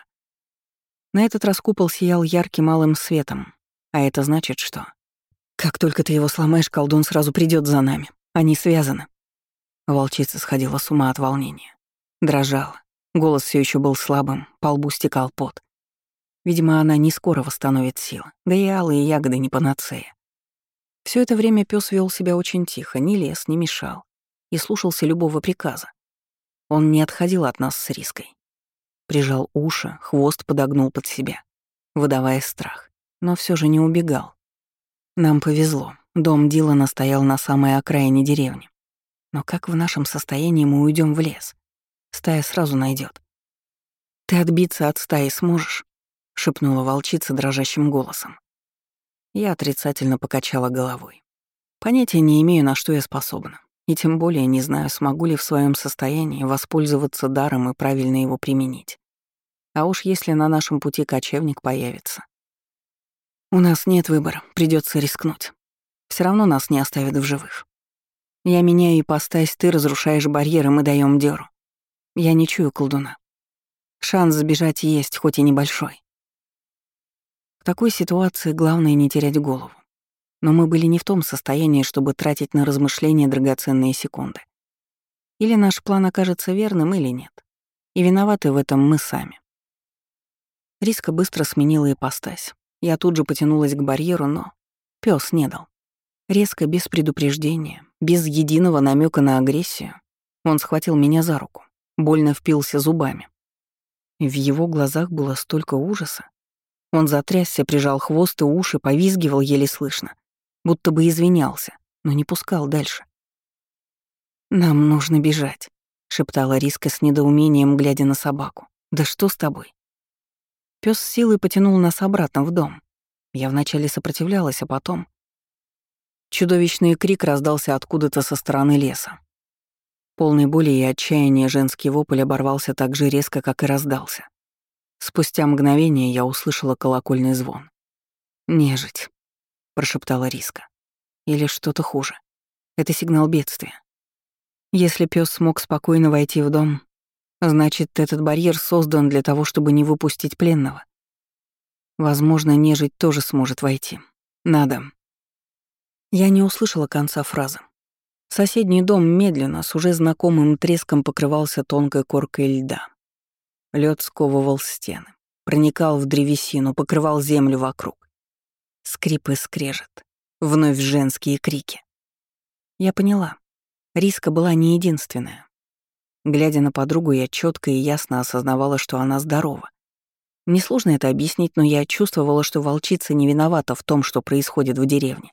На этот раз купол сиял ярким алым светом, а это значит, что... Как только ты его сломаешь, колдун сразу придет за нами. Они связаны. Волчица сходила с ума от волнения. Дрожала. Голос все еще был слабым, по лбу стекал пот. Видимо, она не скоро восстановит силы, да и алые ягоды не панацея. Все это время пес вел себя очень тихо, не лез, не мешал и слушался любого приказа. Он не отходил от нас с Риской. Прижал уши, хвост подогнул под себя, выдавая страх, но все же не убегал. Нам повезло, дом Дилана стоял на самой окраине деревни. Но как в нашем состоянии мы уйдем в лес? Стая сразу найдет. «Ты отбиться от стаи сможешь?» — шепнула волчица дрожащим голосом. Я отрицательно покачала головой. Понятия не имею, на что я способна. И тем более не знаю, смогу ли в своем состоянии воспользоваться даром и правильно его применить. А уж если на нашем пути кочевник появится. У нас нет выбора, придется рискнуть. Все равно нас не оставят в живых. Я меняю ипостась, ты разрушаешь барьеры, мы даем дёру. Я не чую колдуна. Шанс сбежать есть, хоть и небольшой. В такой ситуации главное не терять голову. Но мы были не в том состоянии, чтобы тратить на размышления драгоценные секунды. Или наш план окажется верным, или нет. И виноваты в этом мы сами. Риска быстро сменила ипостась. Я тут же потянулась к барьеру, но пёс не дал. Резко, без предупреждения, без единого намека на агрессию, он схватил меня за руку, больно впился зубами. И в его глазах было столько ужаса. Он затрясся, прижал хвост и уши, повизгивал еле слышно, будто бы извинялся, но не пускал дальше. «Нам нужно бежать», — шептала Риска с недоумением, глядя на собаку. «Да что с тобой?» Пёс с силой потянул нас обратно в дом. Я вначале сопротивлялась, а потом... Чудовищный крик раздался откуда-то со стороны леса. Полный боли и отчаяния женский вопль оборвался так же резко, как и раздался. Спустя мгновение я услышала колокольный звон. «Нежить», — прошептала Риска. «Или что-то хуже. Это сигнал бедствия. Если пёс смог спокойно войти в дом, значит, этот барьер создан для того, чтобы не выпустить пленного. Возможно, нежить тоже сможет войти. Надо». Я не услышала конца фразы. Соседний дом медленно, с уже знакомым треском покрывался тонкой коркой льда. Лед сковывал стены, проникал в древесину, покрывал землю вокруг. Скрип и скрежет, вновь женские крики. Я поняла. Риска была не единственная. Глядя на подругу, я четко и ясно осознавала, что она здорова. Несложно это объяснить, но я чувствовала, что волчица не виновата в том, что происходит в деревне.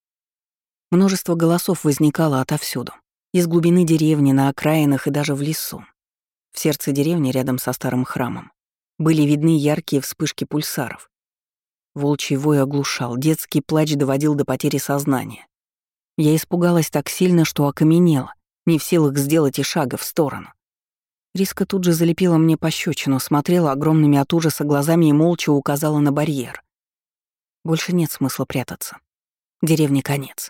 Множество голосов возникало отовсюду. Из глубины деревни, на окраинах и даже в лесу. В сердце деревни, рядом со старым храмом, были видны яркие вспышки пульсаров. Волчий вой оглушал, детский плач доводил до потери сознания. Я испугалась так сильно, что окаменела, не в силах сделать и шага в сторону. Риска тут же залепила мне пощечину, смотрела огромными от ужаса глазами и молча указала на барьер. Больше нет смысла прятаться. Деревне конец.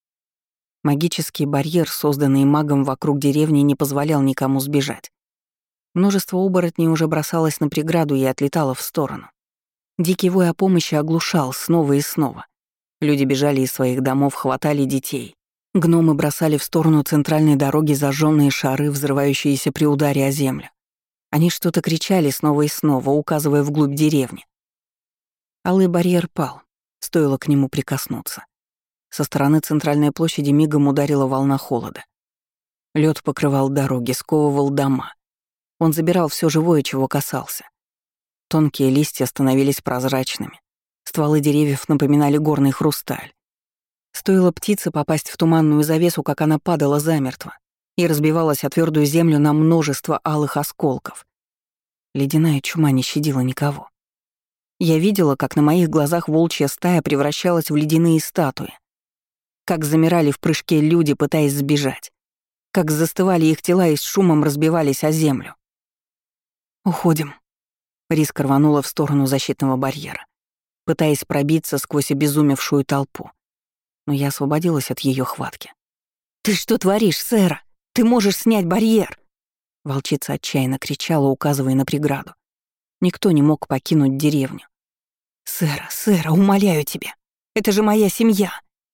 Магический барьер, созданный магом вокруг деревни, не позволял никому сбежать. Множество оборотней уже бросалось на преграду и отлетало в сторону. Дикий вой о помощи оглушал снова и снова. Люди бежали из своих домов, хватали детей. Гномы бросали в сторону центральной дороги зажженные шары, взрывающиеся при ударе о землю. Они что-то кричали снова и снова, указывая вглубь деревни. Алый барьер пал, стоило к нему прикоснуться. Со стороны центральной площади мигом ударила волна холода. Лед покрывал дороги, сковывал дома. Он забирал все живое, чего касался. Тонкие листья становились прозрачными. Стволы деревьев напоминали горный хрусталь. Стоило птице попасть в туманную завесу, как она падала замертво и разбивалась о твердую землю на множество алых осколков. Ледяная чума не щадила никого. Я видела, как на моих глазах волчья стая превращалась в ледяные статуи, как замирали в прыжке люди, пытаясь сбежать, как застывали их тела и с шумом разбивались о землю. «Уходим». Риска рванула в сторону защитного барьера, пытаясь пробиться сквозь обезумевшую толпу. Но я освободилась от ее хватки. «Ты что творишь, Сэра? Ты можешь снять барьер!» Волчица отчаянно кричала, указывая на преграду. Никто не мог покинуть деревню. Сэра, умоляю тебя! Это же моя семья!»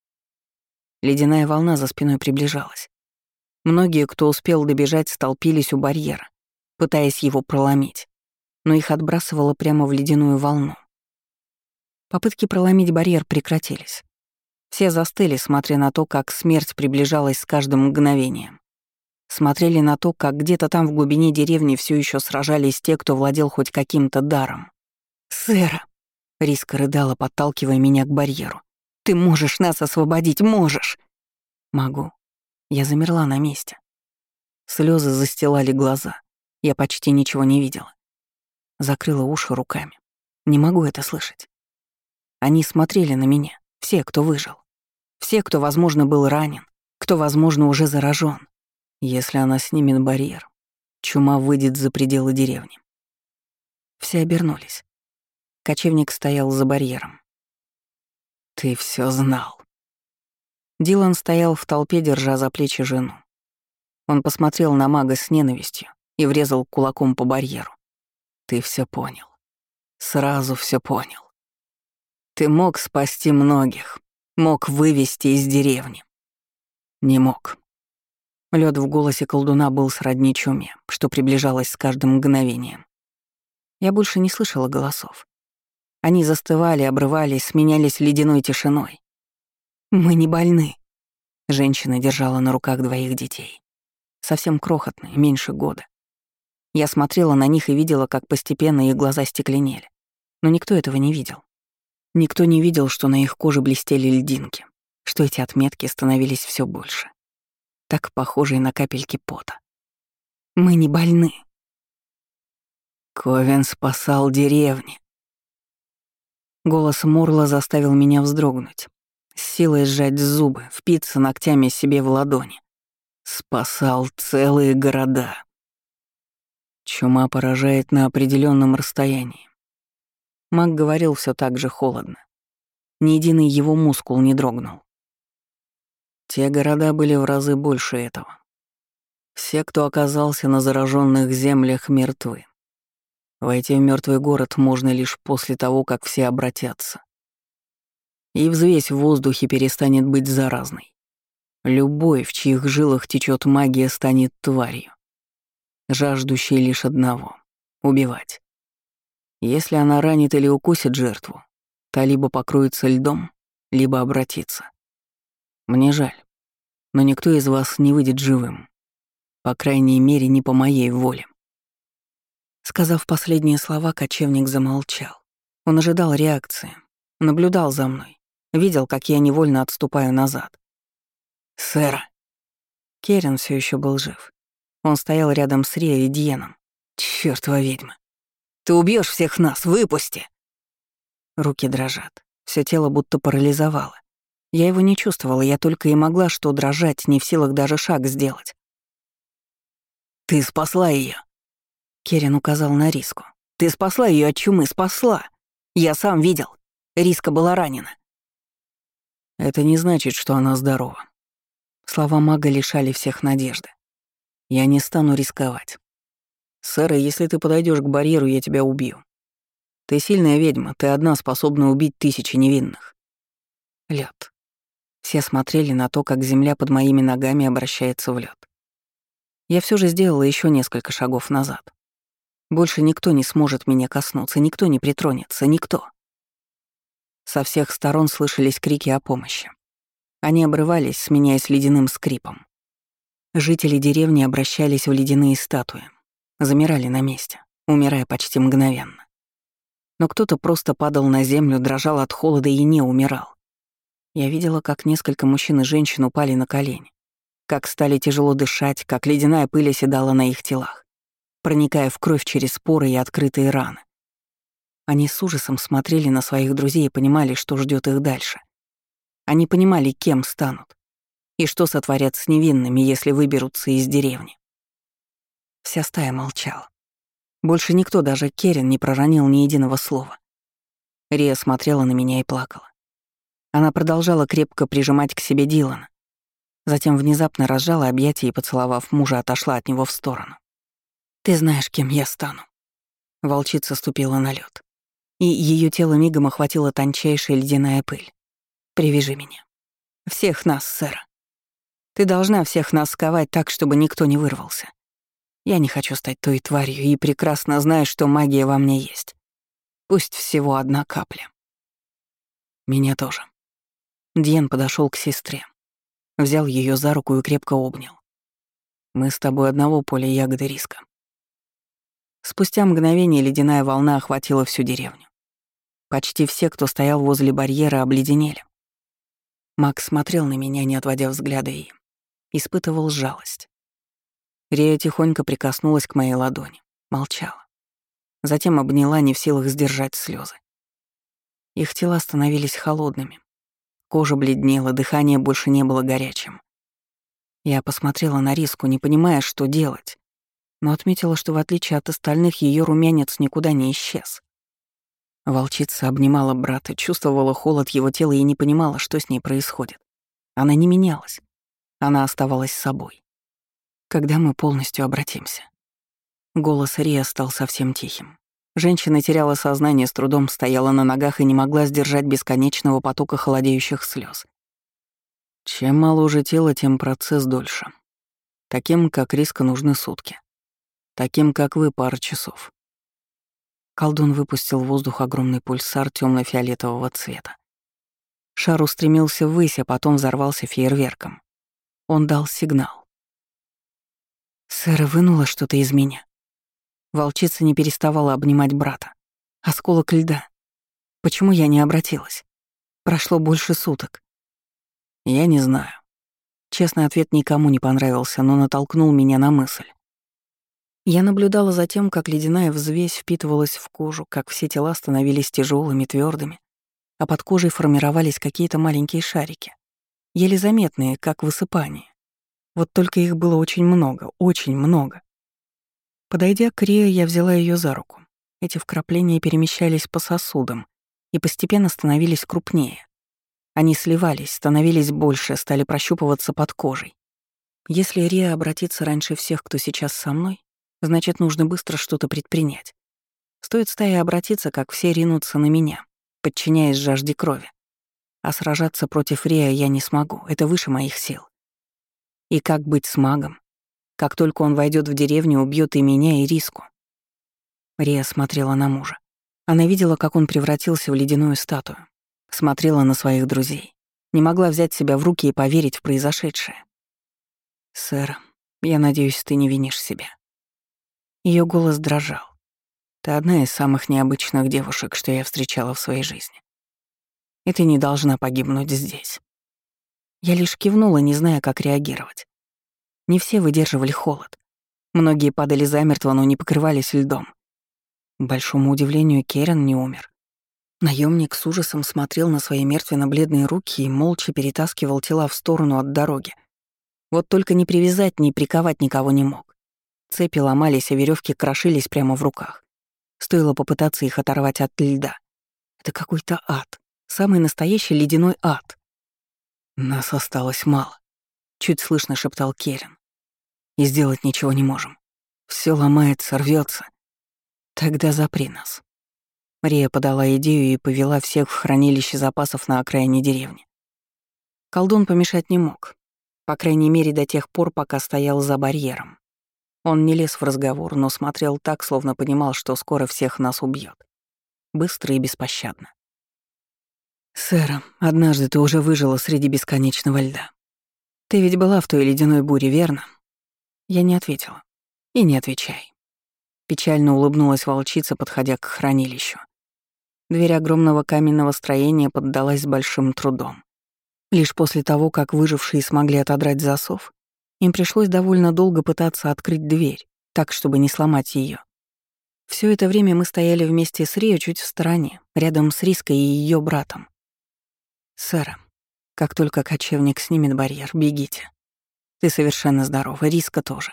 Ледяная волна за спиной приближалась. Многие, кто успел добежать, столпились у барьера, пытаясь его проломить, но их отбрасывало прямо в ледяную волну. Попытки проломить барьер прекратились. Все застыли, смотря на то, как смерть приближалась с каждым мгновением. Смотрели на то, как где-то там в глубине деревни все еще сражались те, кто владел хоть каким-то даром. «Сэра!» — Риска рыдала, подталкивая меня к барьеру. «Ты можешь нас освободить, можешь!» «Могу». Я замерла на месте. Слезы застилали глаза. Я почти ничего не видела. Закрыла уши руками. Не могу это слышать. Они смотрели на меня, все, кто выжил. Все, кто, возможно, был ранен, кто, возможно, уже заражен. Если она снимет барьер, чума выйдет за пределы деревни. Все обернулись. Кочевник стоял за барьером. «Ты все знал». Дилан стоял в толпе, держа за плечи жену. Он посмотрел на мага с ненавистью и врезал кулаком по барьеру. «Ты все понял. Сразу все понял. Ты мог спасти многих, мог вывести из деревни. Не мог». Лед в голосе колдуна был сродни чуме, что приближалось с каждым мгновением. Я больше не слышала голосов. Они застывали, обрывались, сменялись ледяной тишиной. «Мы не больны». Женщина держала на руках двоих детей. Совсем крохотные, меньше года. Я смотрела на них и видела, как постепенно их глаза стекленели. Но никто этого не видел. Никто не видел, что на их коже блестели льдинки, что эти отметки становились все больше, так похожие на капельки пота. «Мы не больны». «Ковен спасал деревни». Голос Морла заставил меня вздрогнуть, с силой сжать зубы, впиться ногтями себе в ладони. Спасал целые города. Чума поражает на определенном расстоянии. Маг говорил все так же холодно. Ни единый его мускул не дрогнул. Те города были в разы больше этого. Все, кто оказался на зараженных землях, мертвы. Войти в мертвый город можно лишь после того, как все обратятся. И взвесь в воздухе перестанет быть заразной. Любой, в чьих жилах течет магия, станет тварью, жаждущей лишь одного — убивать. Если она ранит или укусит жертву, та либо покроется льдом, либо обратится. Мне жаль, но никто из вас не выйдет живым. По крайней мере, не по моей воле». Сказав последние слова, кочевник замолчал. Он ожидал реакции, наблюдал за мной, видел, как я невольно отступаю назад. «Сэра!» Керен все еще был жив. Он стоял рядом с Рией и Диеном. «Чёртова ведьма! Ты убьешь всех нас! Выпусти!» Руки дрожат. Все тело будто парализовало. Я его не чувствовала, я только и могла что дрожать, не в силах даже шаг сделать. «Ты спасла ее! Керен указал на Риску. «Ты спасла ее от чумы, спасла! Я сам видел. Риска была ранена». «Это не значит, что она здорова». Слова мага лишали всех надежды. «Я не стану рисковать. Сэра, если ты подойдешь к барьеру, я тебя убью. Ты сильная ведьма, ты одна способна убить тысячи невинных». Лед. Все смотрели на то, как земля под моими ногами обращается в лед. Я все же сделала еще несколько шагов назад. Больше никто не сможет меня коснуться, никто не притронется, никто. Со всех сторон слышались крики о помощи. Они обрывались, сменяясь ледяным скрипом. Жители деревни обращались в ледяные статуи, замирали на месте, умирая почти мгновенно. Но кто-то просто падал на землю, дрожал от холода и не умирал. Я видела, как несколько мужчин и женщин упали на колени, как стали тяжело дышать, как ледяная пыль оседала на их телах, проникая в кровь через поры и открытые раны. Они с ужасом смотрели на своих друзей и понимали, что ждет их дальше. Они понимали, кем станут, и что сотворят с невинными, если выберутся из деревни. Вся стая молчала. Больше никто, даже Керен, не проронил ни единого слова. Рия смотрела на меня и плакала. Она продолжала крепко прижимать к себе Дилана. Затем внезапно разжала объятия и, поцеловав мужа, отошла от него в сторону. «Ты знаешь, кем я стану». Волчица ступила на лед, и ее тело мигом охватила тончайшая ледяная пыль. «Привяжи меня. Всех нас, сэра. Ты должна всех нас сковать так, чтобы никто не вырвался. Я не хочу стать той тварью и прекрасно знаю, что магия во мне есть. Пусть всего одна капля». Меня тоже. Дьен подошел к сестре, взял ее за руку и крепко обнял. «Мы с тобой одного поля ягоды Риска». Спустя мгновение ледяная волна охватила всю деревню. Почти все, кто стоял возле барьера, обледенели. Макс смотрел на меня, не отводя взгляда, и испытывал жалость. Рия тихонько прикоснулась к моей ладони, молчала. Затем обняла, не в силах сдержать слезы. Их тела становились холодными. Кожа бледнела, дыхание больше не было горячим. Я посмотрела на Риску, не понимая, что делать, но отметила, что в отличие от остальных ее румянец никуда не исчез. Волчица обнимала брата, чувствовала холод его тела и не понимала, что с ней происходит. Она не менялась. Она оставалась собой. Когда мы полностью обратимся? Голос Рия стал совсем тихим. Женщина теряла сознание, с трудом стояла на ногах и не могла сдержать бесконечного потока холодеющих слез. Чем моложе тело, тем процесс дольше. Таким, как Риска, нужны сутки. Таким, как вы, пара часов. Колдун выпустил в воздух огромный пульсар темно-фиолетового цвета. Шар устремился ввысь, а потом взорвался фейерверком. Он дал сигнал. Сэра вынула что-то из меня. Волчица не переставала обнимать брата. Осколок льда. Почему я не обратилась? Прошло больше суток. Я не знаю. Честный ответ никому не понравился, но натолкнул меня на мысль. Я наблюдала за тем, как ледяная взвесь впитывалась в кожу, как все тела становились тяжелыми, твердыми, а под кожей формировались какие-то маленькие шарики, еле заметные, как высыпание. Вот только их было очень много, очень много. Подойдя к Рие, я взяла ее за руку. Эти вкрапления перемещались по сосудам и постепенно становились крупнее. Они сливались, становились больше, стали прощупываться под кожей. Если Рия обратится раньше всех, кто сейчас со мной, значит, нужно быстро что-то предпринять. Стоит стае обратиться, как все ринутся на меня, подчиняясь жажде крови. А сражаться против Рия я не смогу, это выше моих сил. И как быть с магом? Как только он войдет в деревню, убьет и меня, и Риску. Рия смотрела на мужа. Она видела, как он превратился в ледяную статую. Смотрела на своих друзей. Не могла взять себя в руки и поверить в произошедшее. «Сэр, Я надеюсь, ты не винишь себя». Ее голос дрожал. «Ты одна из самых необычных девушек, что я встречала в своей жизни. И ты не должна погибнуть здесь». Я лишь кивнула, не зная, как реагировать. Не все выдерживали холод. Многие падали замертво, но не покрывались льдом. К большому удивлению, Керен не умер. Наемник с ужасом смотрел на свои мертвенно-бледные руки и молча перетаскивал тела в сторону от дороги. Вот только ни привязать, ни приковать никого не мог. Цепи ломались, а веревки крошились прямо в руках. Стоило попытаться их оторвать от льда. Это какой-то ад. Самый настоящий ледяной ад. «Нас осталось мало», — чуть слышно шептал Керен. «И сделать ничего не можем. Все ломается, рвется. Тогда запри нас». Рия подала идею и повела всех в хранилище запасов на окраине деревни. Колдун помешать не мог. По крайней мере, до тех пор, пока стоял за барьером. Он не лез в разговор, но смотрел так, словно понимал, что скоро всех нас убьет. Быстро и беспощадно. «Сэра, однажды ты уже выжила среди бесконечного льда. Ты ведь была в той ледяной буре, верно?» Я не ответила. «И не отвечай». Печально улыбнулась волчица, подходя к хранилищу. Дверь огромного каменного строения поддалась с большим трудом. Лишь после того, как выжившие смогли отодрать засов, им пришлось довольно долго пытаться открыть дверь, так, чтобы не сломать ее. Все это время мы стояли вместе с Рио чуть в стороне, рядом с Риской и ее братом. «Сэра, как только кочевник снимет барьер, бегите. Ты совершенно здорова, Риска тоже.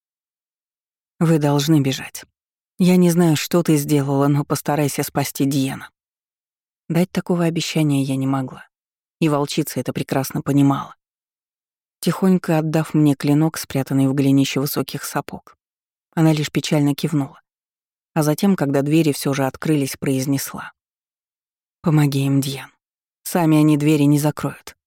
Вы должны бежать. Я не знаю, что ты сделала, но постарайся спасти Диена». Дать такого обещания я не могла, и волчица это прекрасно понимала. Тихонько отдав мне клинок, спрятанный в голенище высоких сапог, она лишь печально кивнула, а затем, когда двери все же открылись, произнесла: «Помоги им, Диен. Сами они двери не закроют.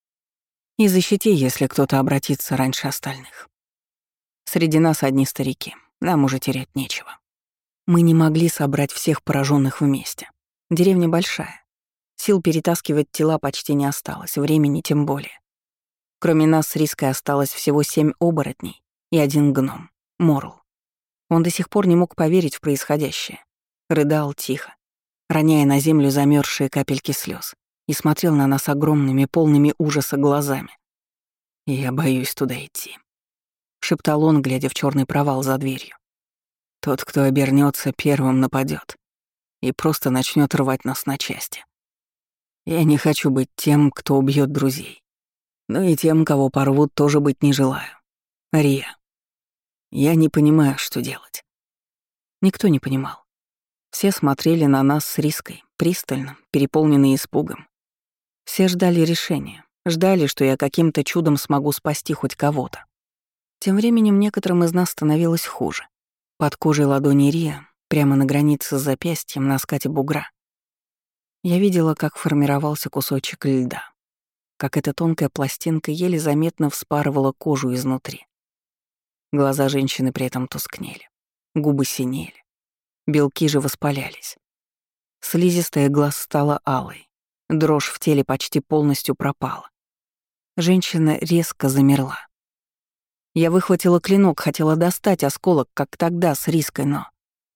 И защити, если кто-то обратится раньше остальных. Среди нас одни старики, нам уже терять нечего». Мы не могли собрать всех пораженных вместе. Деревня большая. Сил перетаскивать тела почти не осталось, времени тем более. Кроме нас с Риской осталось всего 7 оборотней и 1 гном, Морл. Он до сих пор не мог поверить в происходящее. Рыдал тихо, роняя на землю замерзшие капельки слез, и смотрел на нас огромными, полными ужаса глазами. «Я боюсь туда идти», — шептал он, глядя в черный провал за дверью. «Тот, кто обернется, первым нападет и просто начнет рвать нас на части. Я не хочу быть тем, кто убьет друзей, но и тем, кого порвут, тоже быть не желаю. Рия, я не понимаю, что делать». Никто не понимал. Все смотрели на нас с Риской, пристально, переполненные испугом. Все ждали решения, ждали, что я каким-то чудом смогу спасти хоть кого-то. Тем временем некоторым из нас становилось хуже. Под кожей ладони Рия, прямо на границе с запястьем, на скате бугра, я видела, как формировался кусочек льда, как эта тонкая пластинка еле заметно вспарывала кожу изнутри. Глаза женщины при этом тускнели, губы синели, белки же воспалялись. Слизистая глаз стала алой. Дрожь в теле почти полностью пропала. Женщина резко замерла. Я выхватила клинок, хотела достать осколок, как тогда с Риской, но...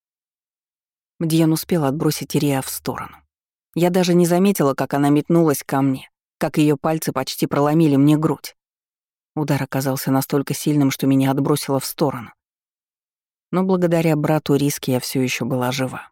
Дьен успел отбросить Ирия в сторону. Я даже не заметила, как она метнулась ко мне, как ее пальцы почти проломили мне грудь. Удар оказался настолько сильным, что меня отбросило в сторону. Но благодаря брату Риске я все еще была жива.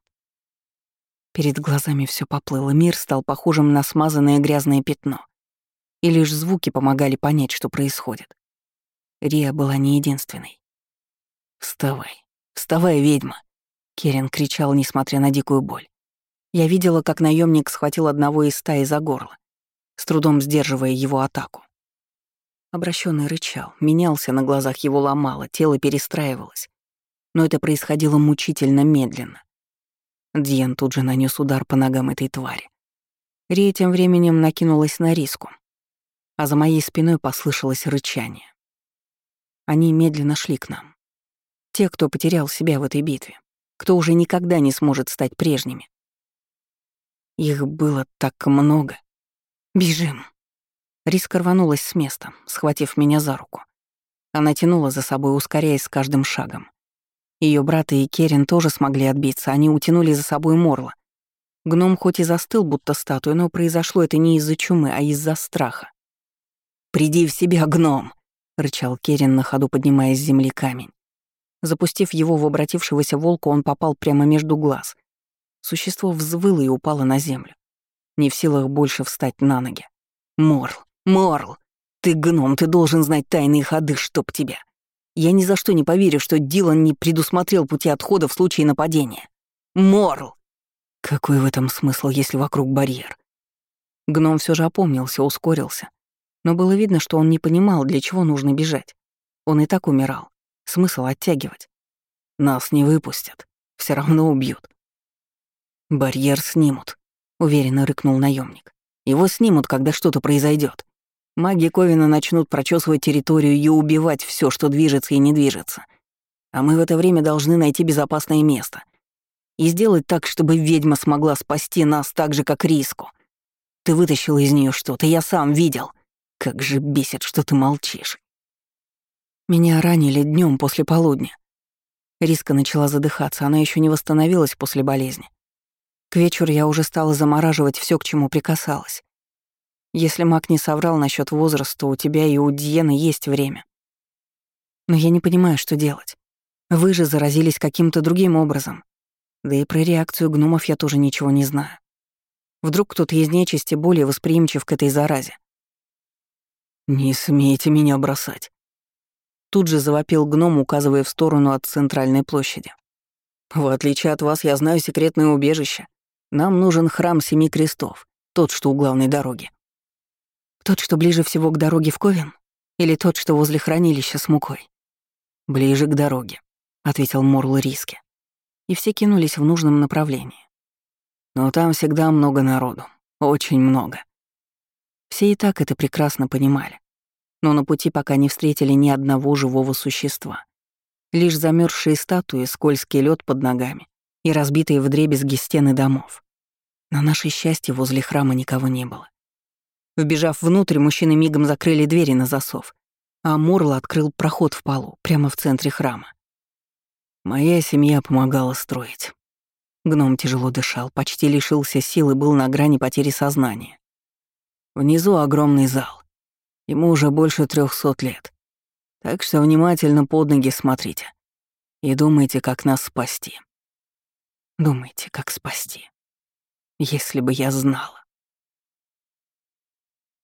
Перед глазами все поплыло, мир стал похожим на смазанное грязное пятно. И лишь звуки помогали понять, что происходит. Рия была не единственной. «Вставай, вставай, ведьма!» Керен кричал, несмотря на дикую боль. Я видела, как наемник схватил одного из стаи за горло, с трудом сдерживая его атаку. Обращенный рычал, менялся на глазах, его ломало, тело перестраивалось. Но это происходило мучительно медленно. Дьен тут же нанес удар по ногам этой твари. Рия тем временем накинулась на Риску, а за моей спиной послышалось рычание. Они медленно шли к нам. Те, кто потерял себя в этой битве, кто уже никогда не сможет стать прежними. Их было так много. «Бежим!» Риска рванулась с места, схватив меня за руку. Она тянула за собой, ускоряясь с каждым шагом. Ее брат и Керин тоже смогли отбиться, они утянули за собой Морла. Гном хоть и застыл, будто статуя, но произошло это не из-за чумы, а из-за страха. «Приди в себя, гном!» — рычал Керин на ходу, поднимая с земли камень. Запустив его в обратившегося волка, он попал прямо между глаз. Существо взвыло и упало на землю, не в силах больше встать на ноги. «Морл! Морл! Ты гном, ты должен знать тайные ходы, чтоб тебя! Я ни за что не поверю, что Дилан не предусмотрел пути отхода в случае нападения. Морл!» Какой в этом смысл, если вокруг барьер? Гном все же опомнился, ускорился. Но было видно, что он не понимал, для чего нужно бежать. Он и так умирал. Смысл оттягивать. Нас не выпустят. Все равно убьют. «Барьер снимут», — уверенно рыкнул наемник. «Его снимут, когда что-то произойдет. Маги Ковина начнут прочесывать территорию и убивать все, что движется и не движется. А мы в это время должны найти безопасное место. И сделать так, чтобы ведьма смогла спасти нас так же, как Риску. Ты вытащил из нее что-то, я сам видел. Как же бесит, что ты молчишь». Меня ранили днем после полудня. Риска начала задыхаться, она еще не восстановилась после болезни. К вечеру я уже стала замораживать все, к чему прикасалась. Если маг не соврал насчет возраста, у тебя и у Дьены есть время. Но я не понимаю, что делать. Вы же заразились каким-то другим образом. Да и про реакцию гномов я тоже ничего не знаю. Вдруг кто-то из нечисти более восприимчив к этой заразе. «Не смейте меня бросать!» Тут же завопил гном, указывая в сторону от центральной площади. «В отличие от вас, я знаю секретное убежище. Нам нужен храм Семи Крестов, тот, что у главной дороги». «Тот, что ближе всего к дороге в Ковен? Или тот, что возле хранилища с мукой?» «Ближе к дороге», — ответил Морл Риске. И все кинулись в нужном направлении. «Но там всегда много народу. Очень много». Все и так это прекрасно понимали. Но на пути пока не встретили ни одного живого существа. Лишь замерзшие статуи, скользкий лед под ногами и разбитые вдребезги стены домов. На наше счастье возле храма никого не было. Вбежав внутрь, мужчины мигом закрыли двери на засов, а Морл открыл проход в полу, прямо в центре храма. Моя семья помогала строить. Гном тяжело дышал, почти лишился сил и был на грани потери сознания. Внизу огромный зал. Ему уже больше 300 лет. Так что внимательно под ноги смотрите. И думайте, как нас спасти. Думайте, как спасти. Если бы я знала.